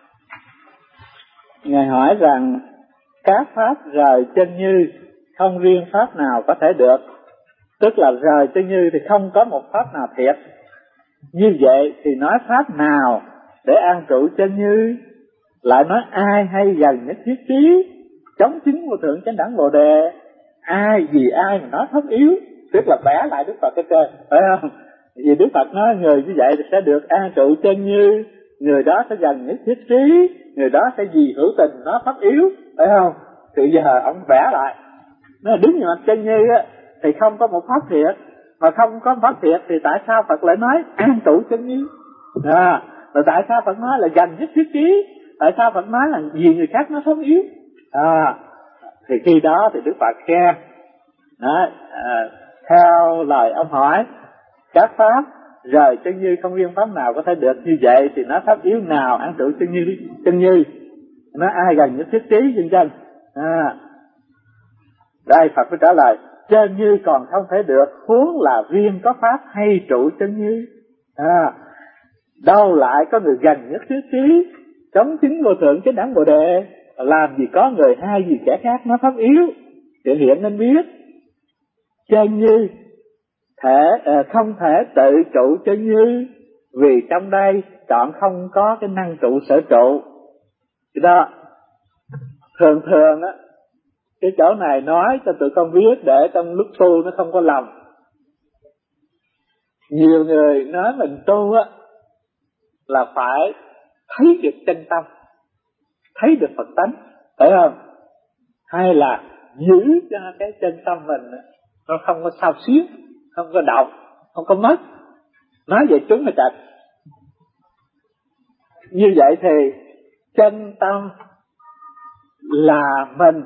Ngài hỏi rằng các pháp rời chân như, không riêng pháp nào có thể được. Tức là rời chân như thì không có một pháp nào thiệt. Như vậy thì nói pháp nào để an trụ chân như? Lại nói ai hay gần nhất thiết trí, chống chứng vô thượng chánh đẳng Bồ Đề? Ai vì ai mà nói pháp yếu? Tức là bẻ lại Đức Phật cái trên, phải không? Vì Đức Phật nói người như vậy thì sẽ được an trụ chân như, người đó sẽ gần nhất thiết trí, người đó sẽ vì hữu tình nói pháp yếu, phải không? Thì giờ ông bẻ lại, nó đứng như mặt chân như á thì không có một pháp thiệt, mà không có pháp thiệt thì tại sao Phật lại nói an trụ chân như? À, rồi tại sao Phật nói là gần nhất thiết trí? Tại sao Phật nói là vì người khác nói pháp yếu? À, thì khi đó thì Đức Phật khen. Đó, à, theo lời ông hỏi, các pháp rời chân như không riêng pháp nào có thể được. Như vậy thì nói pháp yếu nào an trụ chân như? Chân như nói ai gần nhất thiết trí chân chân. À, đây Phật mới trả lời, chân như còn không thể được, huống là riêng có pháp hay trụ chân như. À, đâu lại có người gần nhất thiết trí, chống chứng vô thượng chánh đẳng Bồ Đề, làm gì có người hay gì kẻ khác nói pháp yếu. Thiện Hiện nên biết chân như thể à, không thể tự trụ chân như, vì trong đây chọn không có cái năng trụ sở trụ. Cái đó thường thường á, cái chỗ này nói cho tụi con biết để trong lúc tu nó không có lầm. Nhiều người nói mình tu á là phải thấy được chân tâm, thấy được Phật tánh, phải không? Hay là giữ cho cái chân tâm mình nó không có sao xuyến, không có động, không có mất. Nói vậy chúng là chặt. Như vậy thì chân tâm là mình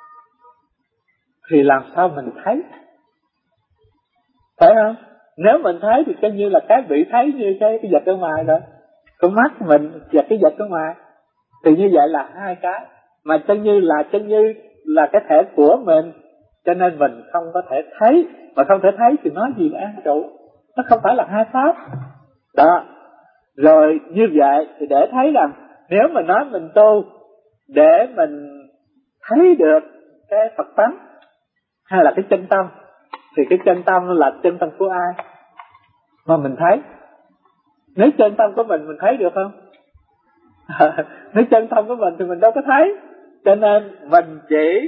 thì làm sao mình thấy, phải không? Nếu mình thấy thì coi như là cái bị thấy như cái, cái vật ở ngoài rồi, con mắt mình và cái vật ở ngoài. Thì như vậy là hai cái. Mà chân như là chân như là cái thể của mình, cho nên mình không có thể thấy. Mà không thể thấy thì nói gì là an trụ? Nó không phải là hai pháp. Đó. Rồi như vậy thì để thấy rằng nếu mình nói mình tu để mình thấy được cái Phật tánh hay là cái chân tâm, thì cái chân tâm là chân tâm của ai mà mình thấy? Nếu chân tâm của mình mình thấy được không? Nếu chân tâm của mình thì mình đâu có thấy. Cho nên mình chỉ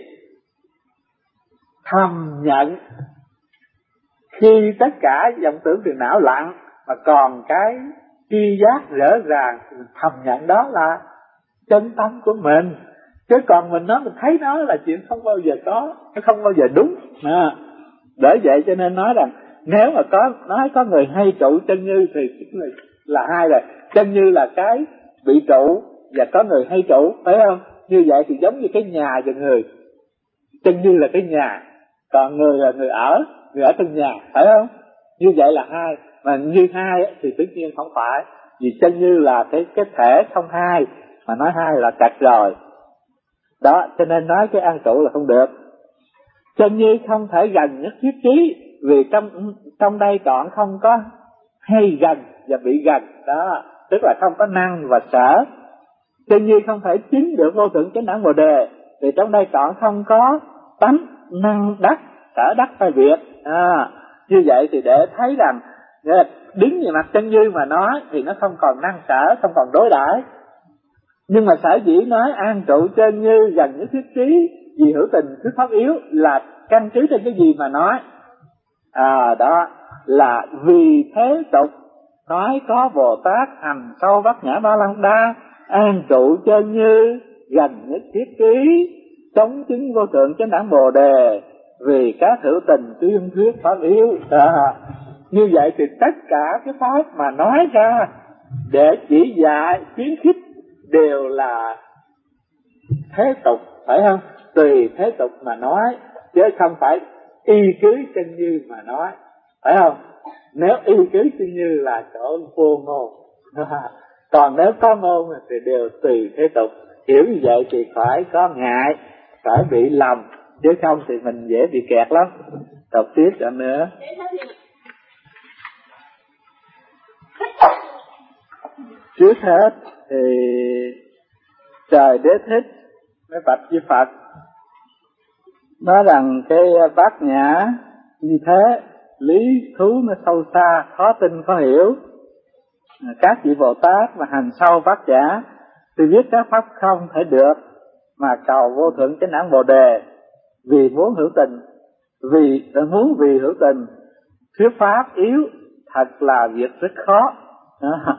thầm nhận. Khi tất cả vọng tưởng phiền não lặng mà còn cái tri giác rõ ràng thì mình thầm nhận đó là chân tâm của mình. Chứ còn mình nói mình thấy nó là chuyện không bao giờ có, nó không bao giờ đúng. À, bởi vậy cho nên nói rằng nếu mà có nói có người hay trụ chân như thì là hai rồi. Chân như là cái bị trụ và có người hay trụ, phải không? Như vậy thì giống như cái nhà và người. Chân như là cái nhà, còn người là người ở, người ở trong nhà, phải không? Như vậy là hai. Mà như hai thì tất nhiên không phải, vì chân như là cái cái thể không hai, mà nói hai là chặt rồi. Đó, cho nên nói cái an trụ là không được. Chân như không thể gần nhất thiết trí, vì trong trong đây chọn không có hay gần và bị gần đó, tức là không có năng và sở. Chân như không thể chứng được vô thượng chánh đẳng Bồ đề, thì trong đây chọn không có tánh năng đắc sở đắc tai biệt. À, như vậy thì để thấy rằng đứng về mặt chân như mà nói thì nó không còn năng sở, không còn đối đãi. Nhưng mà sở dĩ nói an trụ chân như gần như thiết trí vì hữu tình thuyết pháp yếu là căn cứ trên cái gì mà nói? À, đó là vì thế tục nói có Bồ Tát hành sâu bát nhã ba la đa an trụ chân như gần nhất thiết trí chống chứng vô thượng chánh đẳng Bồ đề vì các hữu tình tuyên thuyết pháp yếu. À, như vậy thì tất cả cái pháp mà nói ra để chỉ dạy khuyến khích đều là thế tục, phải không? Tùy thế tục mà nói chứ không phải y cứ chân như mà nói, phải không? Nếu y cứ chân như là chỗ vô ngôn, còn nếu có ngôn thì đều tùy thế tục. Hiểu như vậy thì phải có ngại, phải bị lầm, chứ không thì mình dễ bị kẹt lắm. Đọc tiếp cho nữa. Trước hết thì trời Đế Thích mới bạch với Phật nói rằng cái bát nhã như thế lý thú nó sâu xa, khó tin khó hiểu. Các vị Bồ Tát mà hành sâu bát nhã thì biết các pháp không thể được mà cầu vô thượng chánh đẳng Bồ đề vì muốn hữu tình, vì muốn vì hữu tình thuyết pháp yếu thật là việc rất khó. Đó.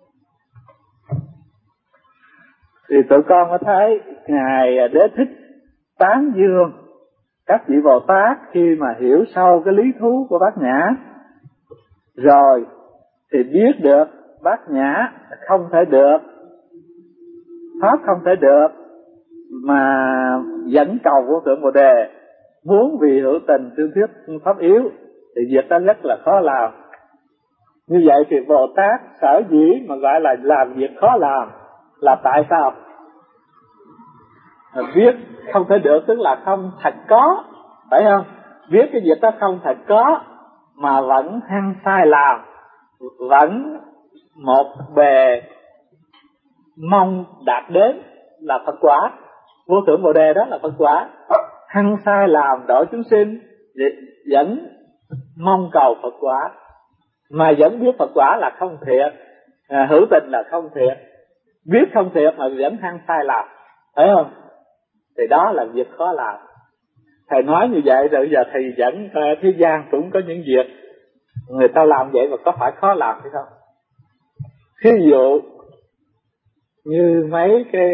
Thì tụi con có thấy ngài Đế Thích tán dương các vị Bồ Tát khi mà hiểu sâu cái lý thú của bát nhã rồi thì biết được bát nhã không thể được, pháp không thể được mà dẫn cầu vô thượng Bồ đề, muốn vì hữu tình tương thuyết pháp yếu thì việc đó rất là khó làm. Như vậy thì Bồ Tát sở dĩ mà gọi là làm việc khó làm là tại sao? Biết không thể được tức là không thật có, phải không? Biết cái việc đó không thật có mà vẫn hăng sai làm, vẫn một bề mong đạt đến là Phật quả. Vô thượng Bồ đề đó là Phật quả. Hăng sai làm độ chúng sinh vẫn mong cầu Phật quả, mà vẫn biết Phật quả là không thiệt, à, hữu tình là không thiệt, biết không thiệt mà vẫn hăng sai làm, phải không? Thì đó là việc khó làm. Thầy nói như vậy rồi giờ thầy dẫn thế gian cũng có những việc người ta làm vậy mà có phải khó làm hay không? Ví dụ như mấy cái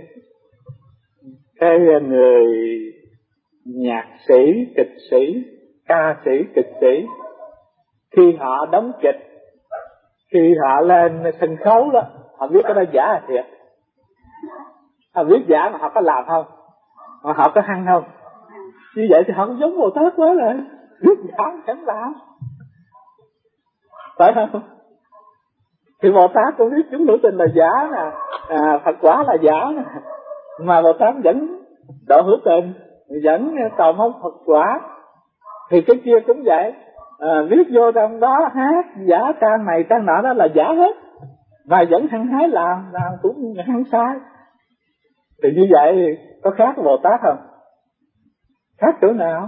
cái người nhạc sĩ, kịch sĩ, ca sĩ, kịch sĩ khi họ đóng kịch, khi họ lên sân khấu đó, họ biết cái đó giả là thiệt. Họ biết giả mà họ có làm không? Mà họ có hăng không? Như vậy thì họ cũng giống Bồ Tát quá rồi. Biết giả chẳng làm, phải không? Thì Bồ Tát cũng biết chúng hữu tình là giả nè, à, Phật quả là giả nè, mà Bồ Tát vẫn độ hữu tình, vẫn cầu mong Phật quả. Thì cái kia cũng vậy, à, viết vô trong đó hát giả trang này trang nọ đó là giả hết, mà vẫn hăng hái làm, làm cũng hăng sai. Thì như vậy có khác Bồ Tát không? Khác chỗ nào?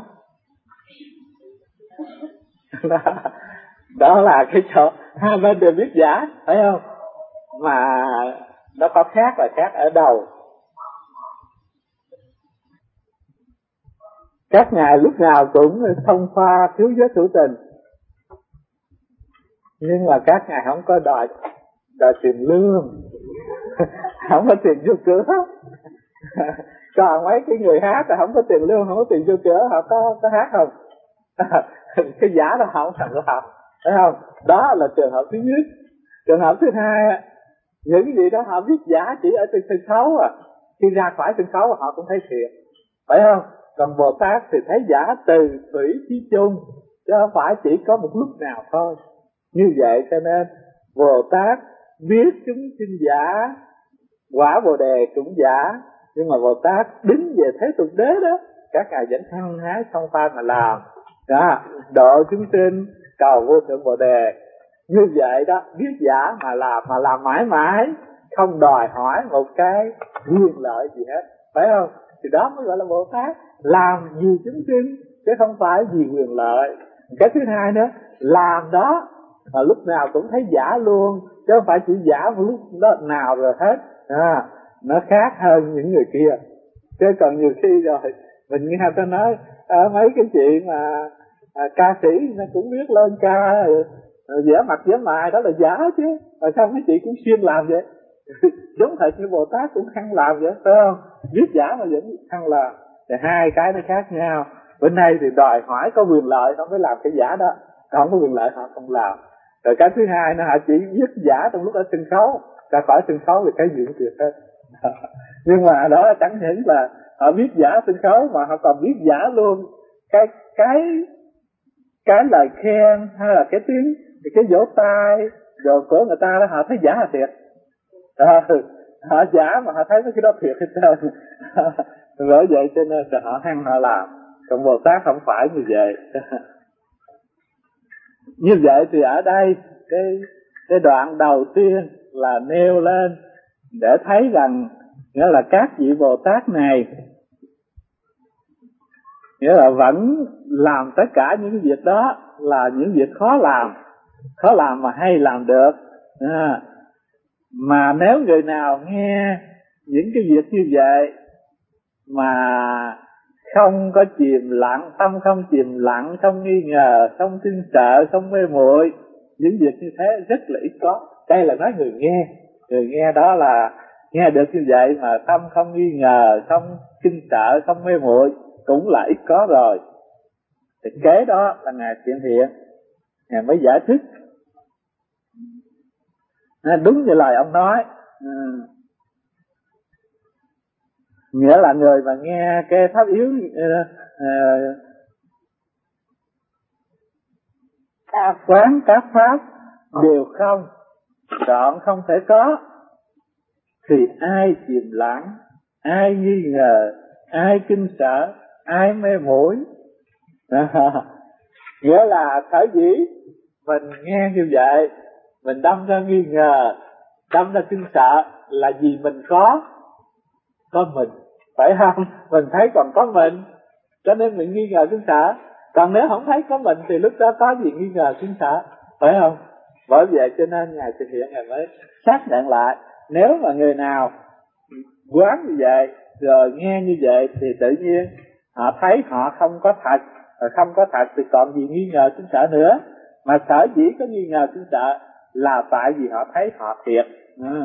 Đó là cái chỗ hai bên đều biết giả, phải không? Mà nó có khác là khác ở đâu? Các ngài lúc nào cũng thông pha thiếu giới hữu tình, nhưng mà các ngài không có đòi đòi tiền lương, không có tiền vô cửa. Còn mấy cái người hát là không có tiền lương, không có tiền vô cửa, họ có có hát không? Cái giả đó họ không thành làm, phải không? Đó là trường hợp thứ nhất. Trường hợp thứ hai, những gì đó họ biết giả chỉ ở trên sân khấu à, khi ra khỏi sân khấu họ cũng thấy thiệt, phải không? Còn Bồ Tát thì thấy giả từ thủy chí chung, chứ không phải chỉ có một lúc nào thôi. Như vậy cho nên Bồ Tát biết chúng sinh giả, quả Bồ đề cũng giả, nhưng mà Bồ Tát đứng về thế tục đế đó, các ngài vẫn hăng hái song pha mà làm đó, độ chúng sinh cầu vô thượng Bồ đề. Như vậy đó, biết giả mà làm, mà làm mãi mãi, không đòi hỏi một cái quyền lợi gì hết, phải không? Thì đó mới gọi là Bồ Tát, làm vì chúng sinh chứ không phải vì quyền lợi. Cái thứ hai nữa, làm đó mà lúc nào cũng thấy giả luôn, chứ không phải chỉ giả một lúc đó nào rồi hết. À, nó khác hơn những người kia. Chứ còn nhiều khi rồi mình nghe ta nói à, mấy cái chuyện mà à, ca sĩ nó cũng biết lên ca vẽ mặt vẽ mày đó là giả chứ, mà sao mấy chị cũng xuyên làm vậy? Giống thật như Bồ Tát cũng ăn làm vậy, phải không? Biết giả mà vẫn ăn làm. Thì hai cái nó khác nhau. Bên này thì đòi hỏi có quyền lợi nó mới làm cái giả đó, không có quyền lợi họ không làm. Rồi cái thứ hai nó họ chỉ biết giả trong lúc ở sân khấu, ra khỏi sân khấu thì cái gì cũng tuyệt hết. Nhưng mà đó chẳng những là họ biết giả sân khấu mà họ còn biết giả luôn cái cái cái lời khen hay là cái tiếng cái vỗ tay rồi của người ta đó, họ thấy giả là thiệt. À, họ giả mà họ thấy mấy cái đó thiệt hết trơn. Bởi vậy cho nên là họ hăng họ làm. Còn Bồ Tát không phải như vậy. Như vậy thì ở đây cái cái đoạn đầu tiên là nêu lên để thấy rằng nghĩa là các vị Bồ Tát này nghĩa là vẫn làm tất cả những cái việc đó là những việc khó làm, khó làm mà hay làm được. À, mà nếu người nào nghe những cái việc như vậy mà không có chìm lặng, tâm không chìm lặng, không nghi ngờ, không tin sợ, không mê muội, những việc như thế rất là ít có. Đây là nói người nghe, người nghe đó là nghe được như vậy mà tâm không nghi ngờ, không kinh sợ, không mê muội cũng là ít có rồi. Thì kế đó là Ngài Thiện Hiện, Ngài mới giải thích. À, đúng như lời ông nói, ừ. Nghĩa là người mà nghe cái pháp yếu uh, uh, các quán các pháp đều không, chọn không thể có, thì ai chìm lặng, ai nghi ngờ, ai kinh sợ, ai mê muội. Nghĩa là sở dĩ mình nghe như vậy, mình đâm ra nghi ngờ, đâm ra kinh sợ là vì mình có có mình, phải không? Mình thấy còn có mình cho nên mình nghi ngờ kinh sợ. Còn nếu không thấy có mình thì lúc đó có gì nghi ngờ kinh sợ, phải không? Bởi vậy cho nên Ngài Thực Hiện Ngài mới xác nhận lại, nếu mà người nào quán như vậy rồi nghe như vậy thì tự nhiên họ thấy họ không có thật, không có thật thì còn gì nghi ngờ kinh sợ nữa. Mà sở dĩ có nghi ngờ kinh sợ là tại vì họ thấy họ thiệt. Ừ.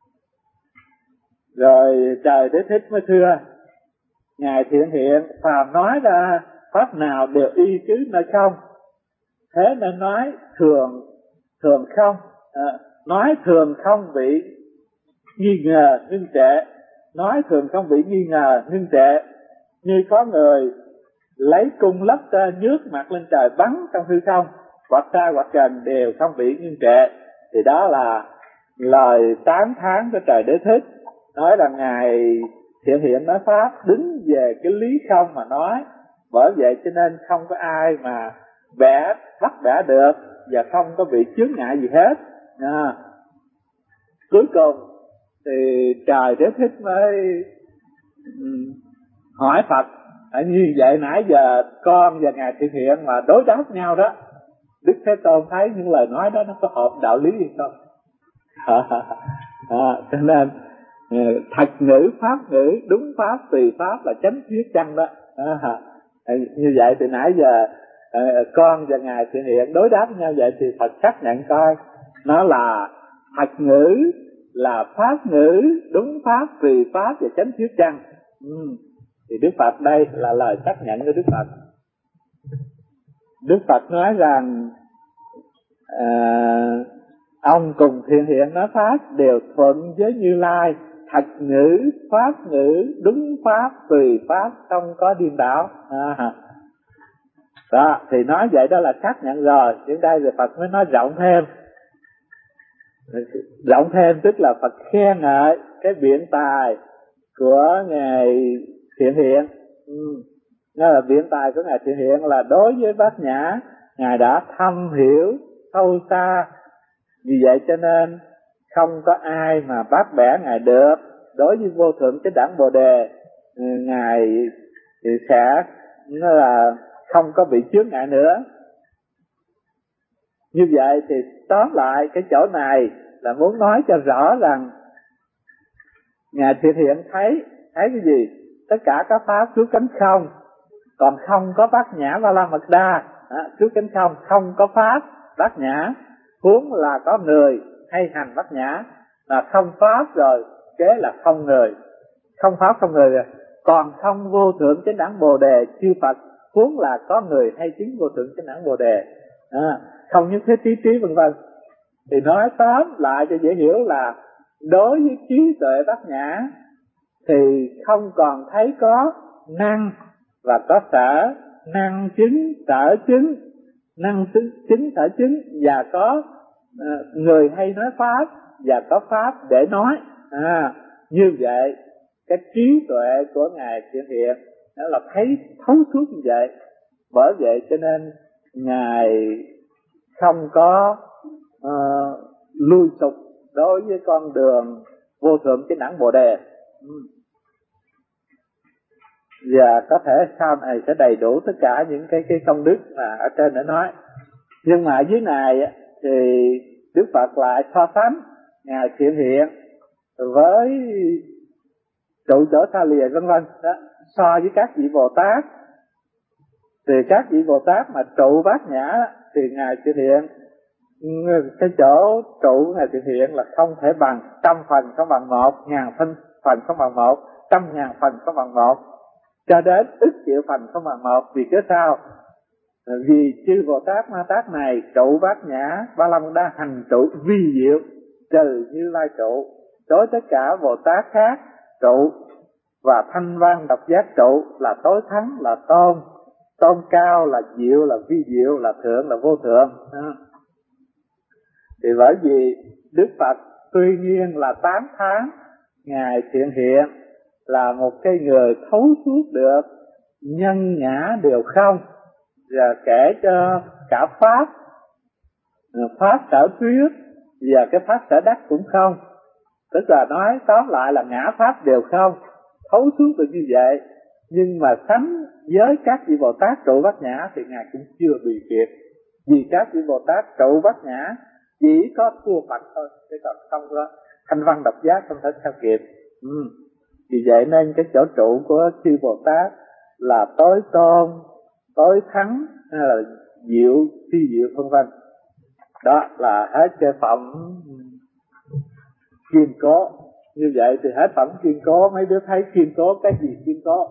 Rồi Trời Đế Thích mới thưa Ngài Thiện Hiện, phàm nói ra pháp nào đều y chứ nơi không, thế nên nói thường thường không, à, nói thường không bị nghi ngờ ngưng trệ, nói thường không bị nghi ngờ ngưng trệ. Như có người lấy cung lắp ra nhước mặt lên trời bắn trong hư không, hoặc xa hoặc gần đều không bị ngưng trệ. Thì đó là lời tán thán của Trời Đế Thích, nói là Ngài Thiện Hiện nói pháp đứng về cái lý không mà nói. Bởi vậy cho nên không có ai mà vẽ bắt vẽ được và không có bị chướng ngại gì hết. À, cuối cùng thì Trời Đế Thích mới um, hỏi Phật, à, như vậy nãy giờ con và Ngài Thiện Hiện mà đối đáp nhau đó, Đức Thế Tôn thấy những lời nói đó nó có hợp đạo lý hay không? À, à, cho nên thật ngữ pháp ngữ, đúng pháp tùy pháp là chánh thuyết chăng đó. À, như vậy thì nãy giờ à, con và Ngài Thiện Hiện đối đáp nhau vậy thì Phật xác nhận coi nó là thật ngữ, là pháp ngữ, đúng pháp tùy pháp và chánh thuyết chăng. Ừ. Thì Đức Phật đây là lời xác nhận của Đức Phật. Đức Phật nói rằng à, ông cùng Thiện Hiện nói pháp đều thuận với Như Lai, thật ngữ, pháp ngữ, đúng pháp, tùy pháp, không có điên đảo. À, đó, thì nói vậy đó là xác nhận rồi. Đến đây thì Phật mới nói rộng thêm. Rộng thêm tức là Phật khen ngợi cái biện tài của Ngài Thiện Hiện. Ừ. Nó là biện tài của Ngài Thiện Hiện là đối với Bát Nhã, Ngài đã thâm hiểu, sâu xa, Vì vậy cho nên không có ai mà bác bẻ Ngài được. Đối với vô thượng chánh đẳng Bồ Đề, Ngài thì sẽ nó là không có bị chướng ngại nữa. Như vậy thì tóm lại cái chỗ này là muốn nói cho rõ rằng Ngài Thiện Hiện thấy thấy cái gì? Tất cả các pháp cứu cánh không, còn không có bát nhã ba la mật đa. Cứu cánh không, không có pháp bát nhã, huống là có người hay hành bát nhã, là không pháp rồi, kế là không người, không pháp không người rồi. Còn không vô thượng chánh đẳng Bồ Đề chư Phật, huống là có người hay chứng vô thượng chánh đẳng Bồ Đề, à, không nhất thiết trí trí vân vân. Thì nói tóm lại cho dễ hiểu là đối với trí tuệ bát nhã thì không còn thấy có năng và có sở, năng chứng, sở chứng, năng chứng, chứng sở chứng, và có uh, người hay nói pháp và có pháp để nói. À, như vậy cái trí tuệ của Ngài Thiện Hiện đó là thấy thấu suốt như vậy. Bởi vậy cho nên Ngài không có uh, lui sụp đối với con đường vô thượng chánh đẳng Bồ Đề. Ừ. Và có thể sau này sẽ đầy đủ tất cả những cái cái công đức mà ở trên đã nói. Nhưng mà ở dưới này thì Đức Phật lại so sánh Ngài Thiện Hiện với trụ chỗ xa lìa vân vân đó, so với các vị Bồ Tát. Thì các vị Bồ Tát mà trụ bát nhã thì Ngài Thiện Hiện, cái chỗ trụ của Ngài Thiện Hiện là không thể bằng, trăm phần không bằng một, ngàn phân phần không bằng một, trăm ngàn phần không bằng một, cho đến ức triệu phần không bằng một. Vì cái sao? Vì chư Bồ Tát Ma Tát này trụ bát nhã ba la mật đa hành trụ vi diệu trừ Như Lai trụ. Đối tất cả Bồ Tát khác trụ và thanh văn độc giác trụ là tối thắng, là tôn, tôn cao, là diệu, là vi diệu, là thượng, là vô thượng. Thì bởi vì Đức Phật tuy nhiên là tám tháng, Ngài Thiện Hiện là một cái người thấu suốt được nhân ngã đều không, và kể cho cả pháp, pháp sở thuyết và cái pháp sở đắc cũng không. Tức là nói tóm lại là ngã pháp đều không, thấu suốt được như vậy. Nhưng mà sánh với các vị Bồ Tát trụ bát nhã thì Ngài cũng chưa bị kịp. Vì các vị Bồ Tát trụ bát nhã chỉ có thua Phật thôi, chứ còn không có thanh văn độc giác, không thể theo kịp. Ừ. Vì vậy nên cái chỗ trụ của chư Bồ Tát là tối tôn, tối thắng, hay là diệu, phi diệu vân vân. Đó là hết cái phẩm kiên cố. Như vậy thì hết phẩm kiên cố, mấy đứa thấy kiên cố cái gì kiên cố?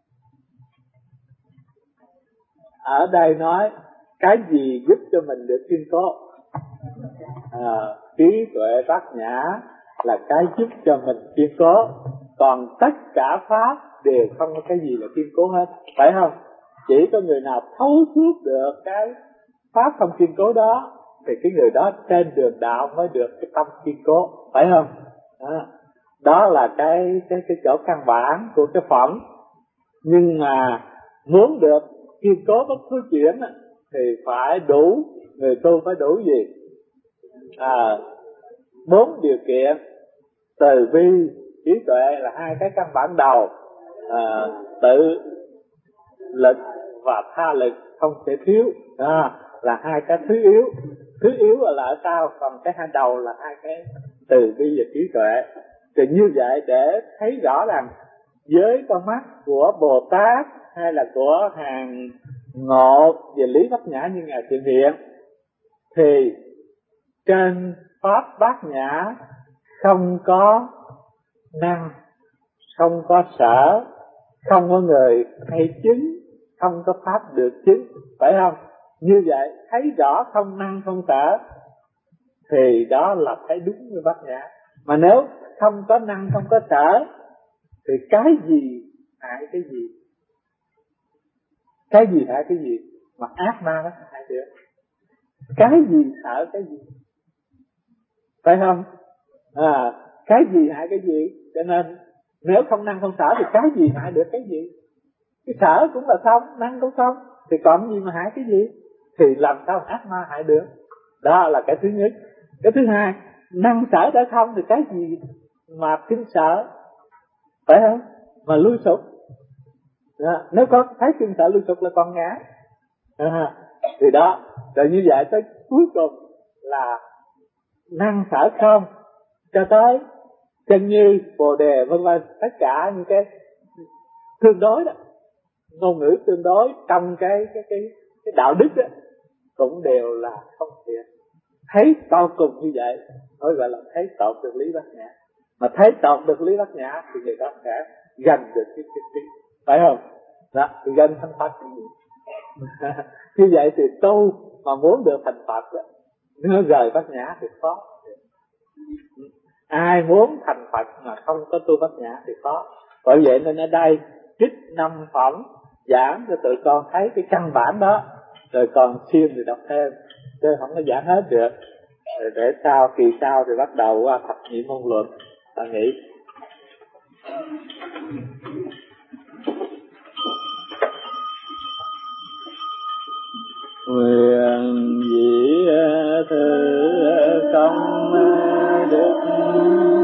Ở đây nói cái gì giúp cho mình được kiên cố? À, trí tuệ bát nhã là cái giúp cho mình kiên cố. Còn tất cả pháp đều không có cái gì là kiên cố hết, phải không? Chỉ có người nào thấu suốt được cái pháp không kiên cố đó thì cái người đó trên đường đạo mới được cái tâm kiên cố, phải không? À, đó là cái cái cái chỗ căn bản của cái phẩm. Nhưng mà muốn được kiên cố bất cứ chuyện thì phải đủ, người tu phải đủ gì? À, bốn điều kiện: từ bi, trí tuệ là hai cái căn bản đầu, à, tự lực và tha lực không thể thiếu, à, là hai cái thứ yếu. Thứ yếu là ở sau, còn cái hai đầu là hai cái từ bi và trí tuệ. Thì như vậy để thấy rõ rằng với con mắt của Bồ Tát hay là của hàng ngộ về lý bát nhã như Ngài Thiện Hiện thì trên pháp bát nhã không có năng, không có sở, không có người hay chứng, không có pháp được chứng, phải không? Như vậy thấy rõ không năng không sở thì đó là thấy đúng như bát nhã. Mà nếu không có năng không có sở thì cái gì hại cái gì? Cái gì hại cái gì? Mà ác ma nó hại được. Cái gì sợ cái gì? Phải không? À, cái gì hại cái gì? Cho nên nếu không năng không sở thì cái gì hại được cái gì? Cái sở cũng là không, năng cũng không, thì còn gì mà hại cái gì? Thì làm sao ác ma hại được? Đó là cái thứ nhất. Cái thứ hai, năng sở đã không thì cái gì mà kinh sợ, phải không? Mà lui sụp. Đó. Nếu có thấy kinh sợ lui sụp là con ngã. À, thì đó, rồi như vậy tới cuối cùng là năng sở không cho tới chân như, bồ đề vân vân, tất cả những cái tương đối đó, ngôn ngữ tương đối trong cái cái cái cái đạo đức đó cũng đều là không thiện. Thấy to cùng như vậy nói gọi là thấy tột được lý bát nhã. Mà thấy tột được lý bát nhã thì người đó sẽ gần được cái cái cái phải không? Đó, thì gần thành Phật. Như vậy thì tu mà muốn được thành Phật đó, nếu rời bát nhã thì khó. Ai muốn thành Phật mà không có tu bát nhã thì khó. Bởi vậy nên ở đây trích năm phẩm giảng cho tụi con thấy cái căn bản đó, rồi còn xuyên thì đọc thêm, chứ không có giảng hết được. Rồi để sau kỳ sau thì bắt đầu qua thập nhị môn luận ta nghĩ. Nguyện dĩ thử công đức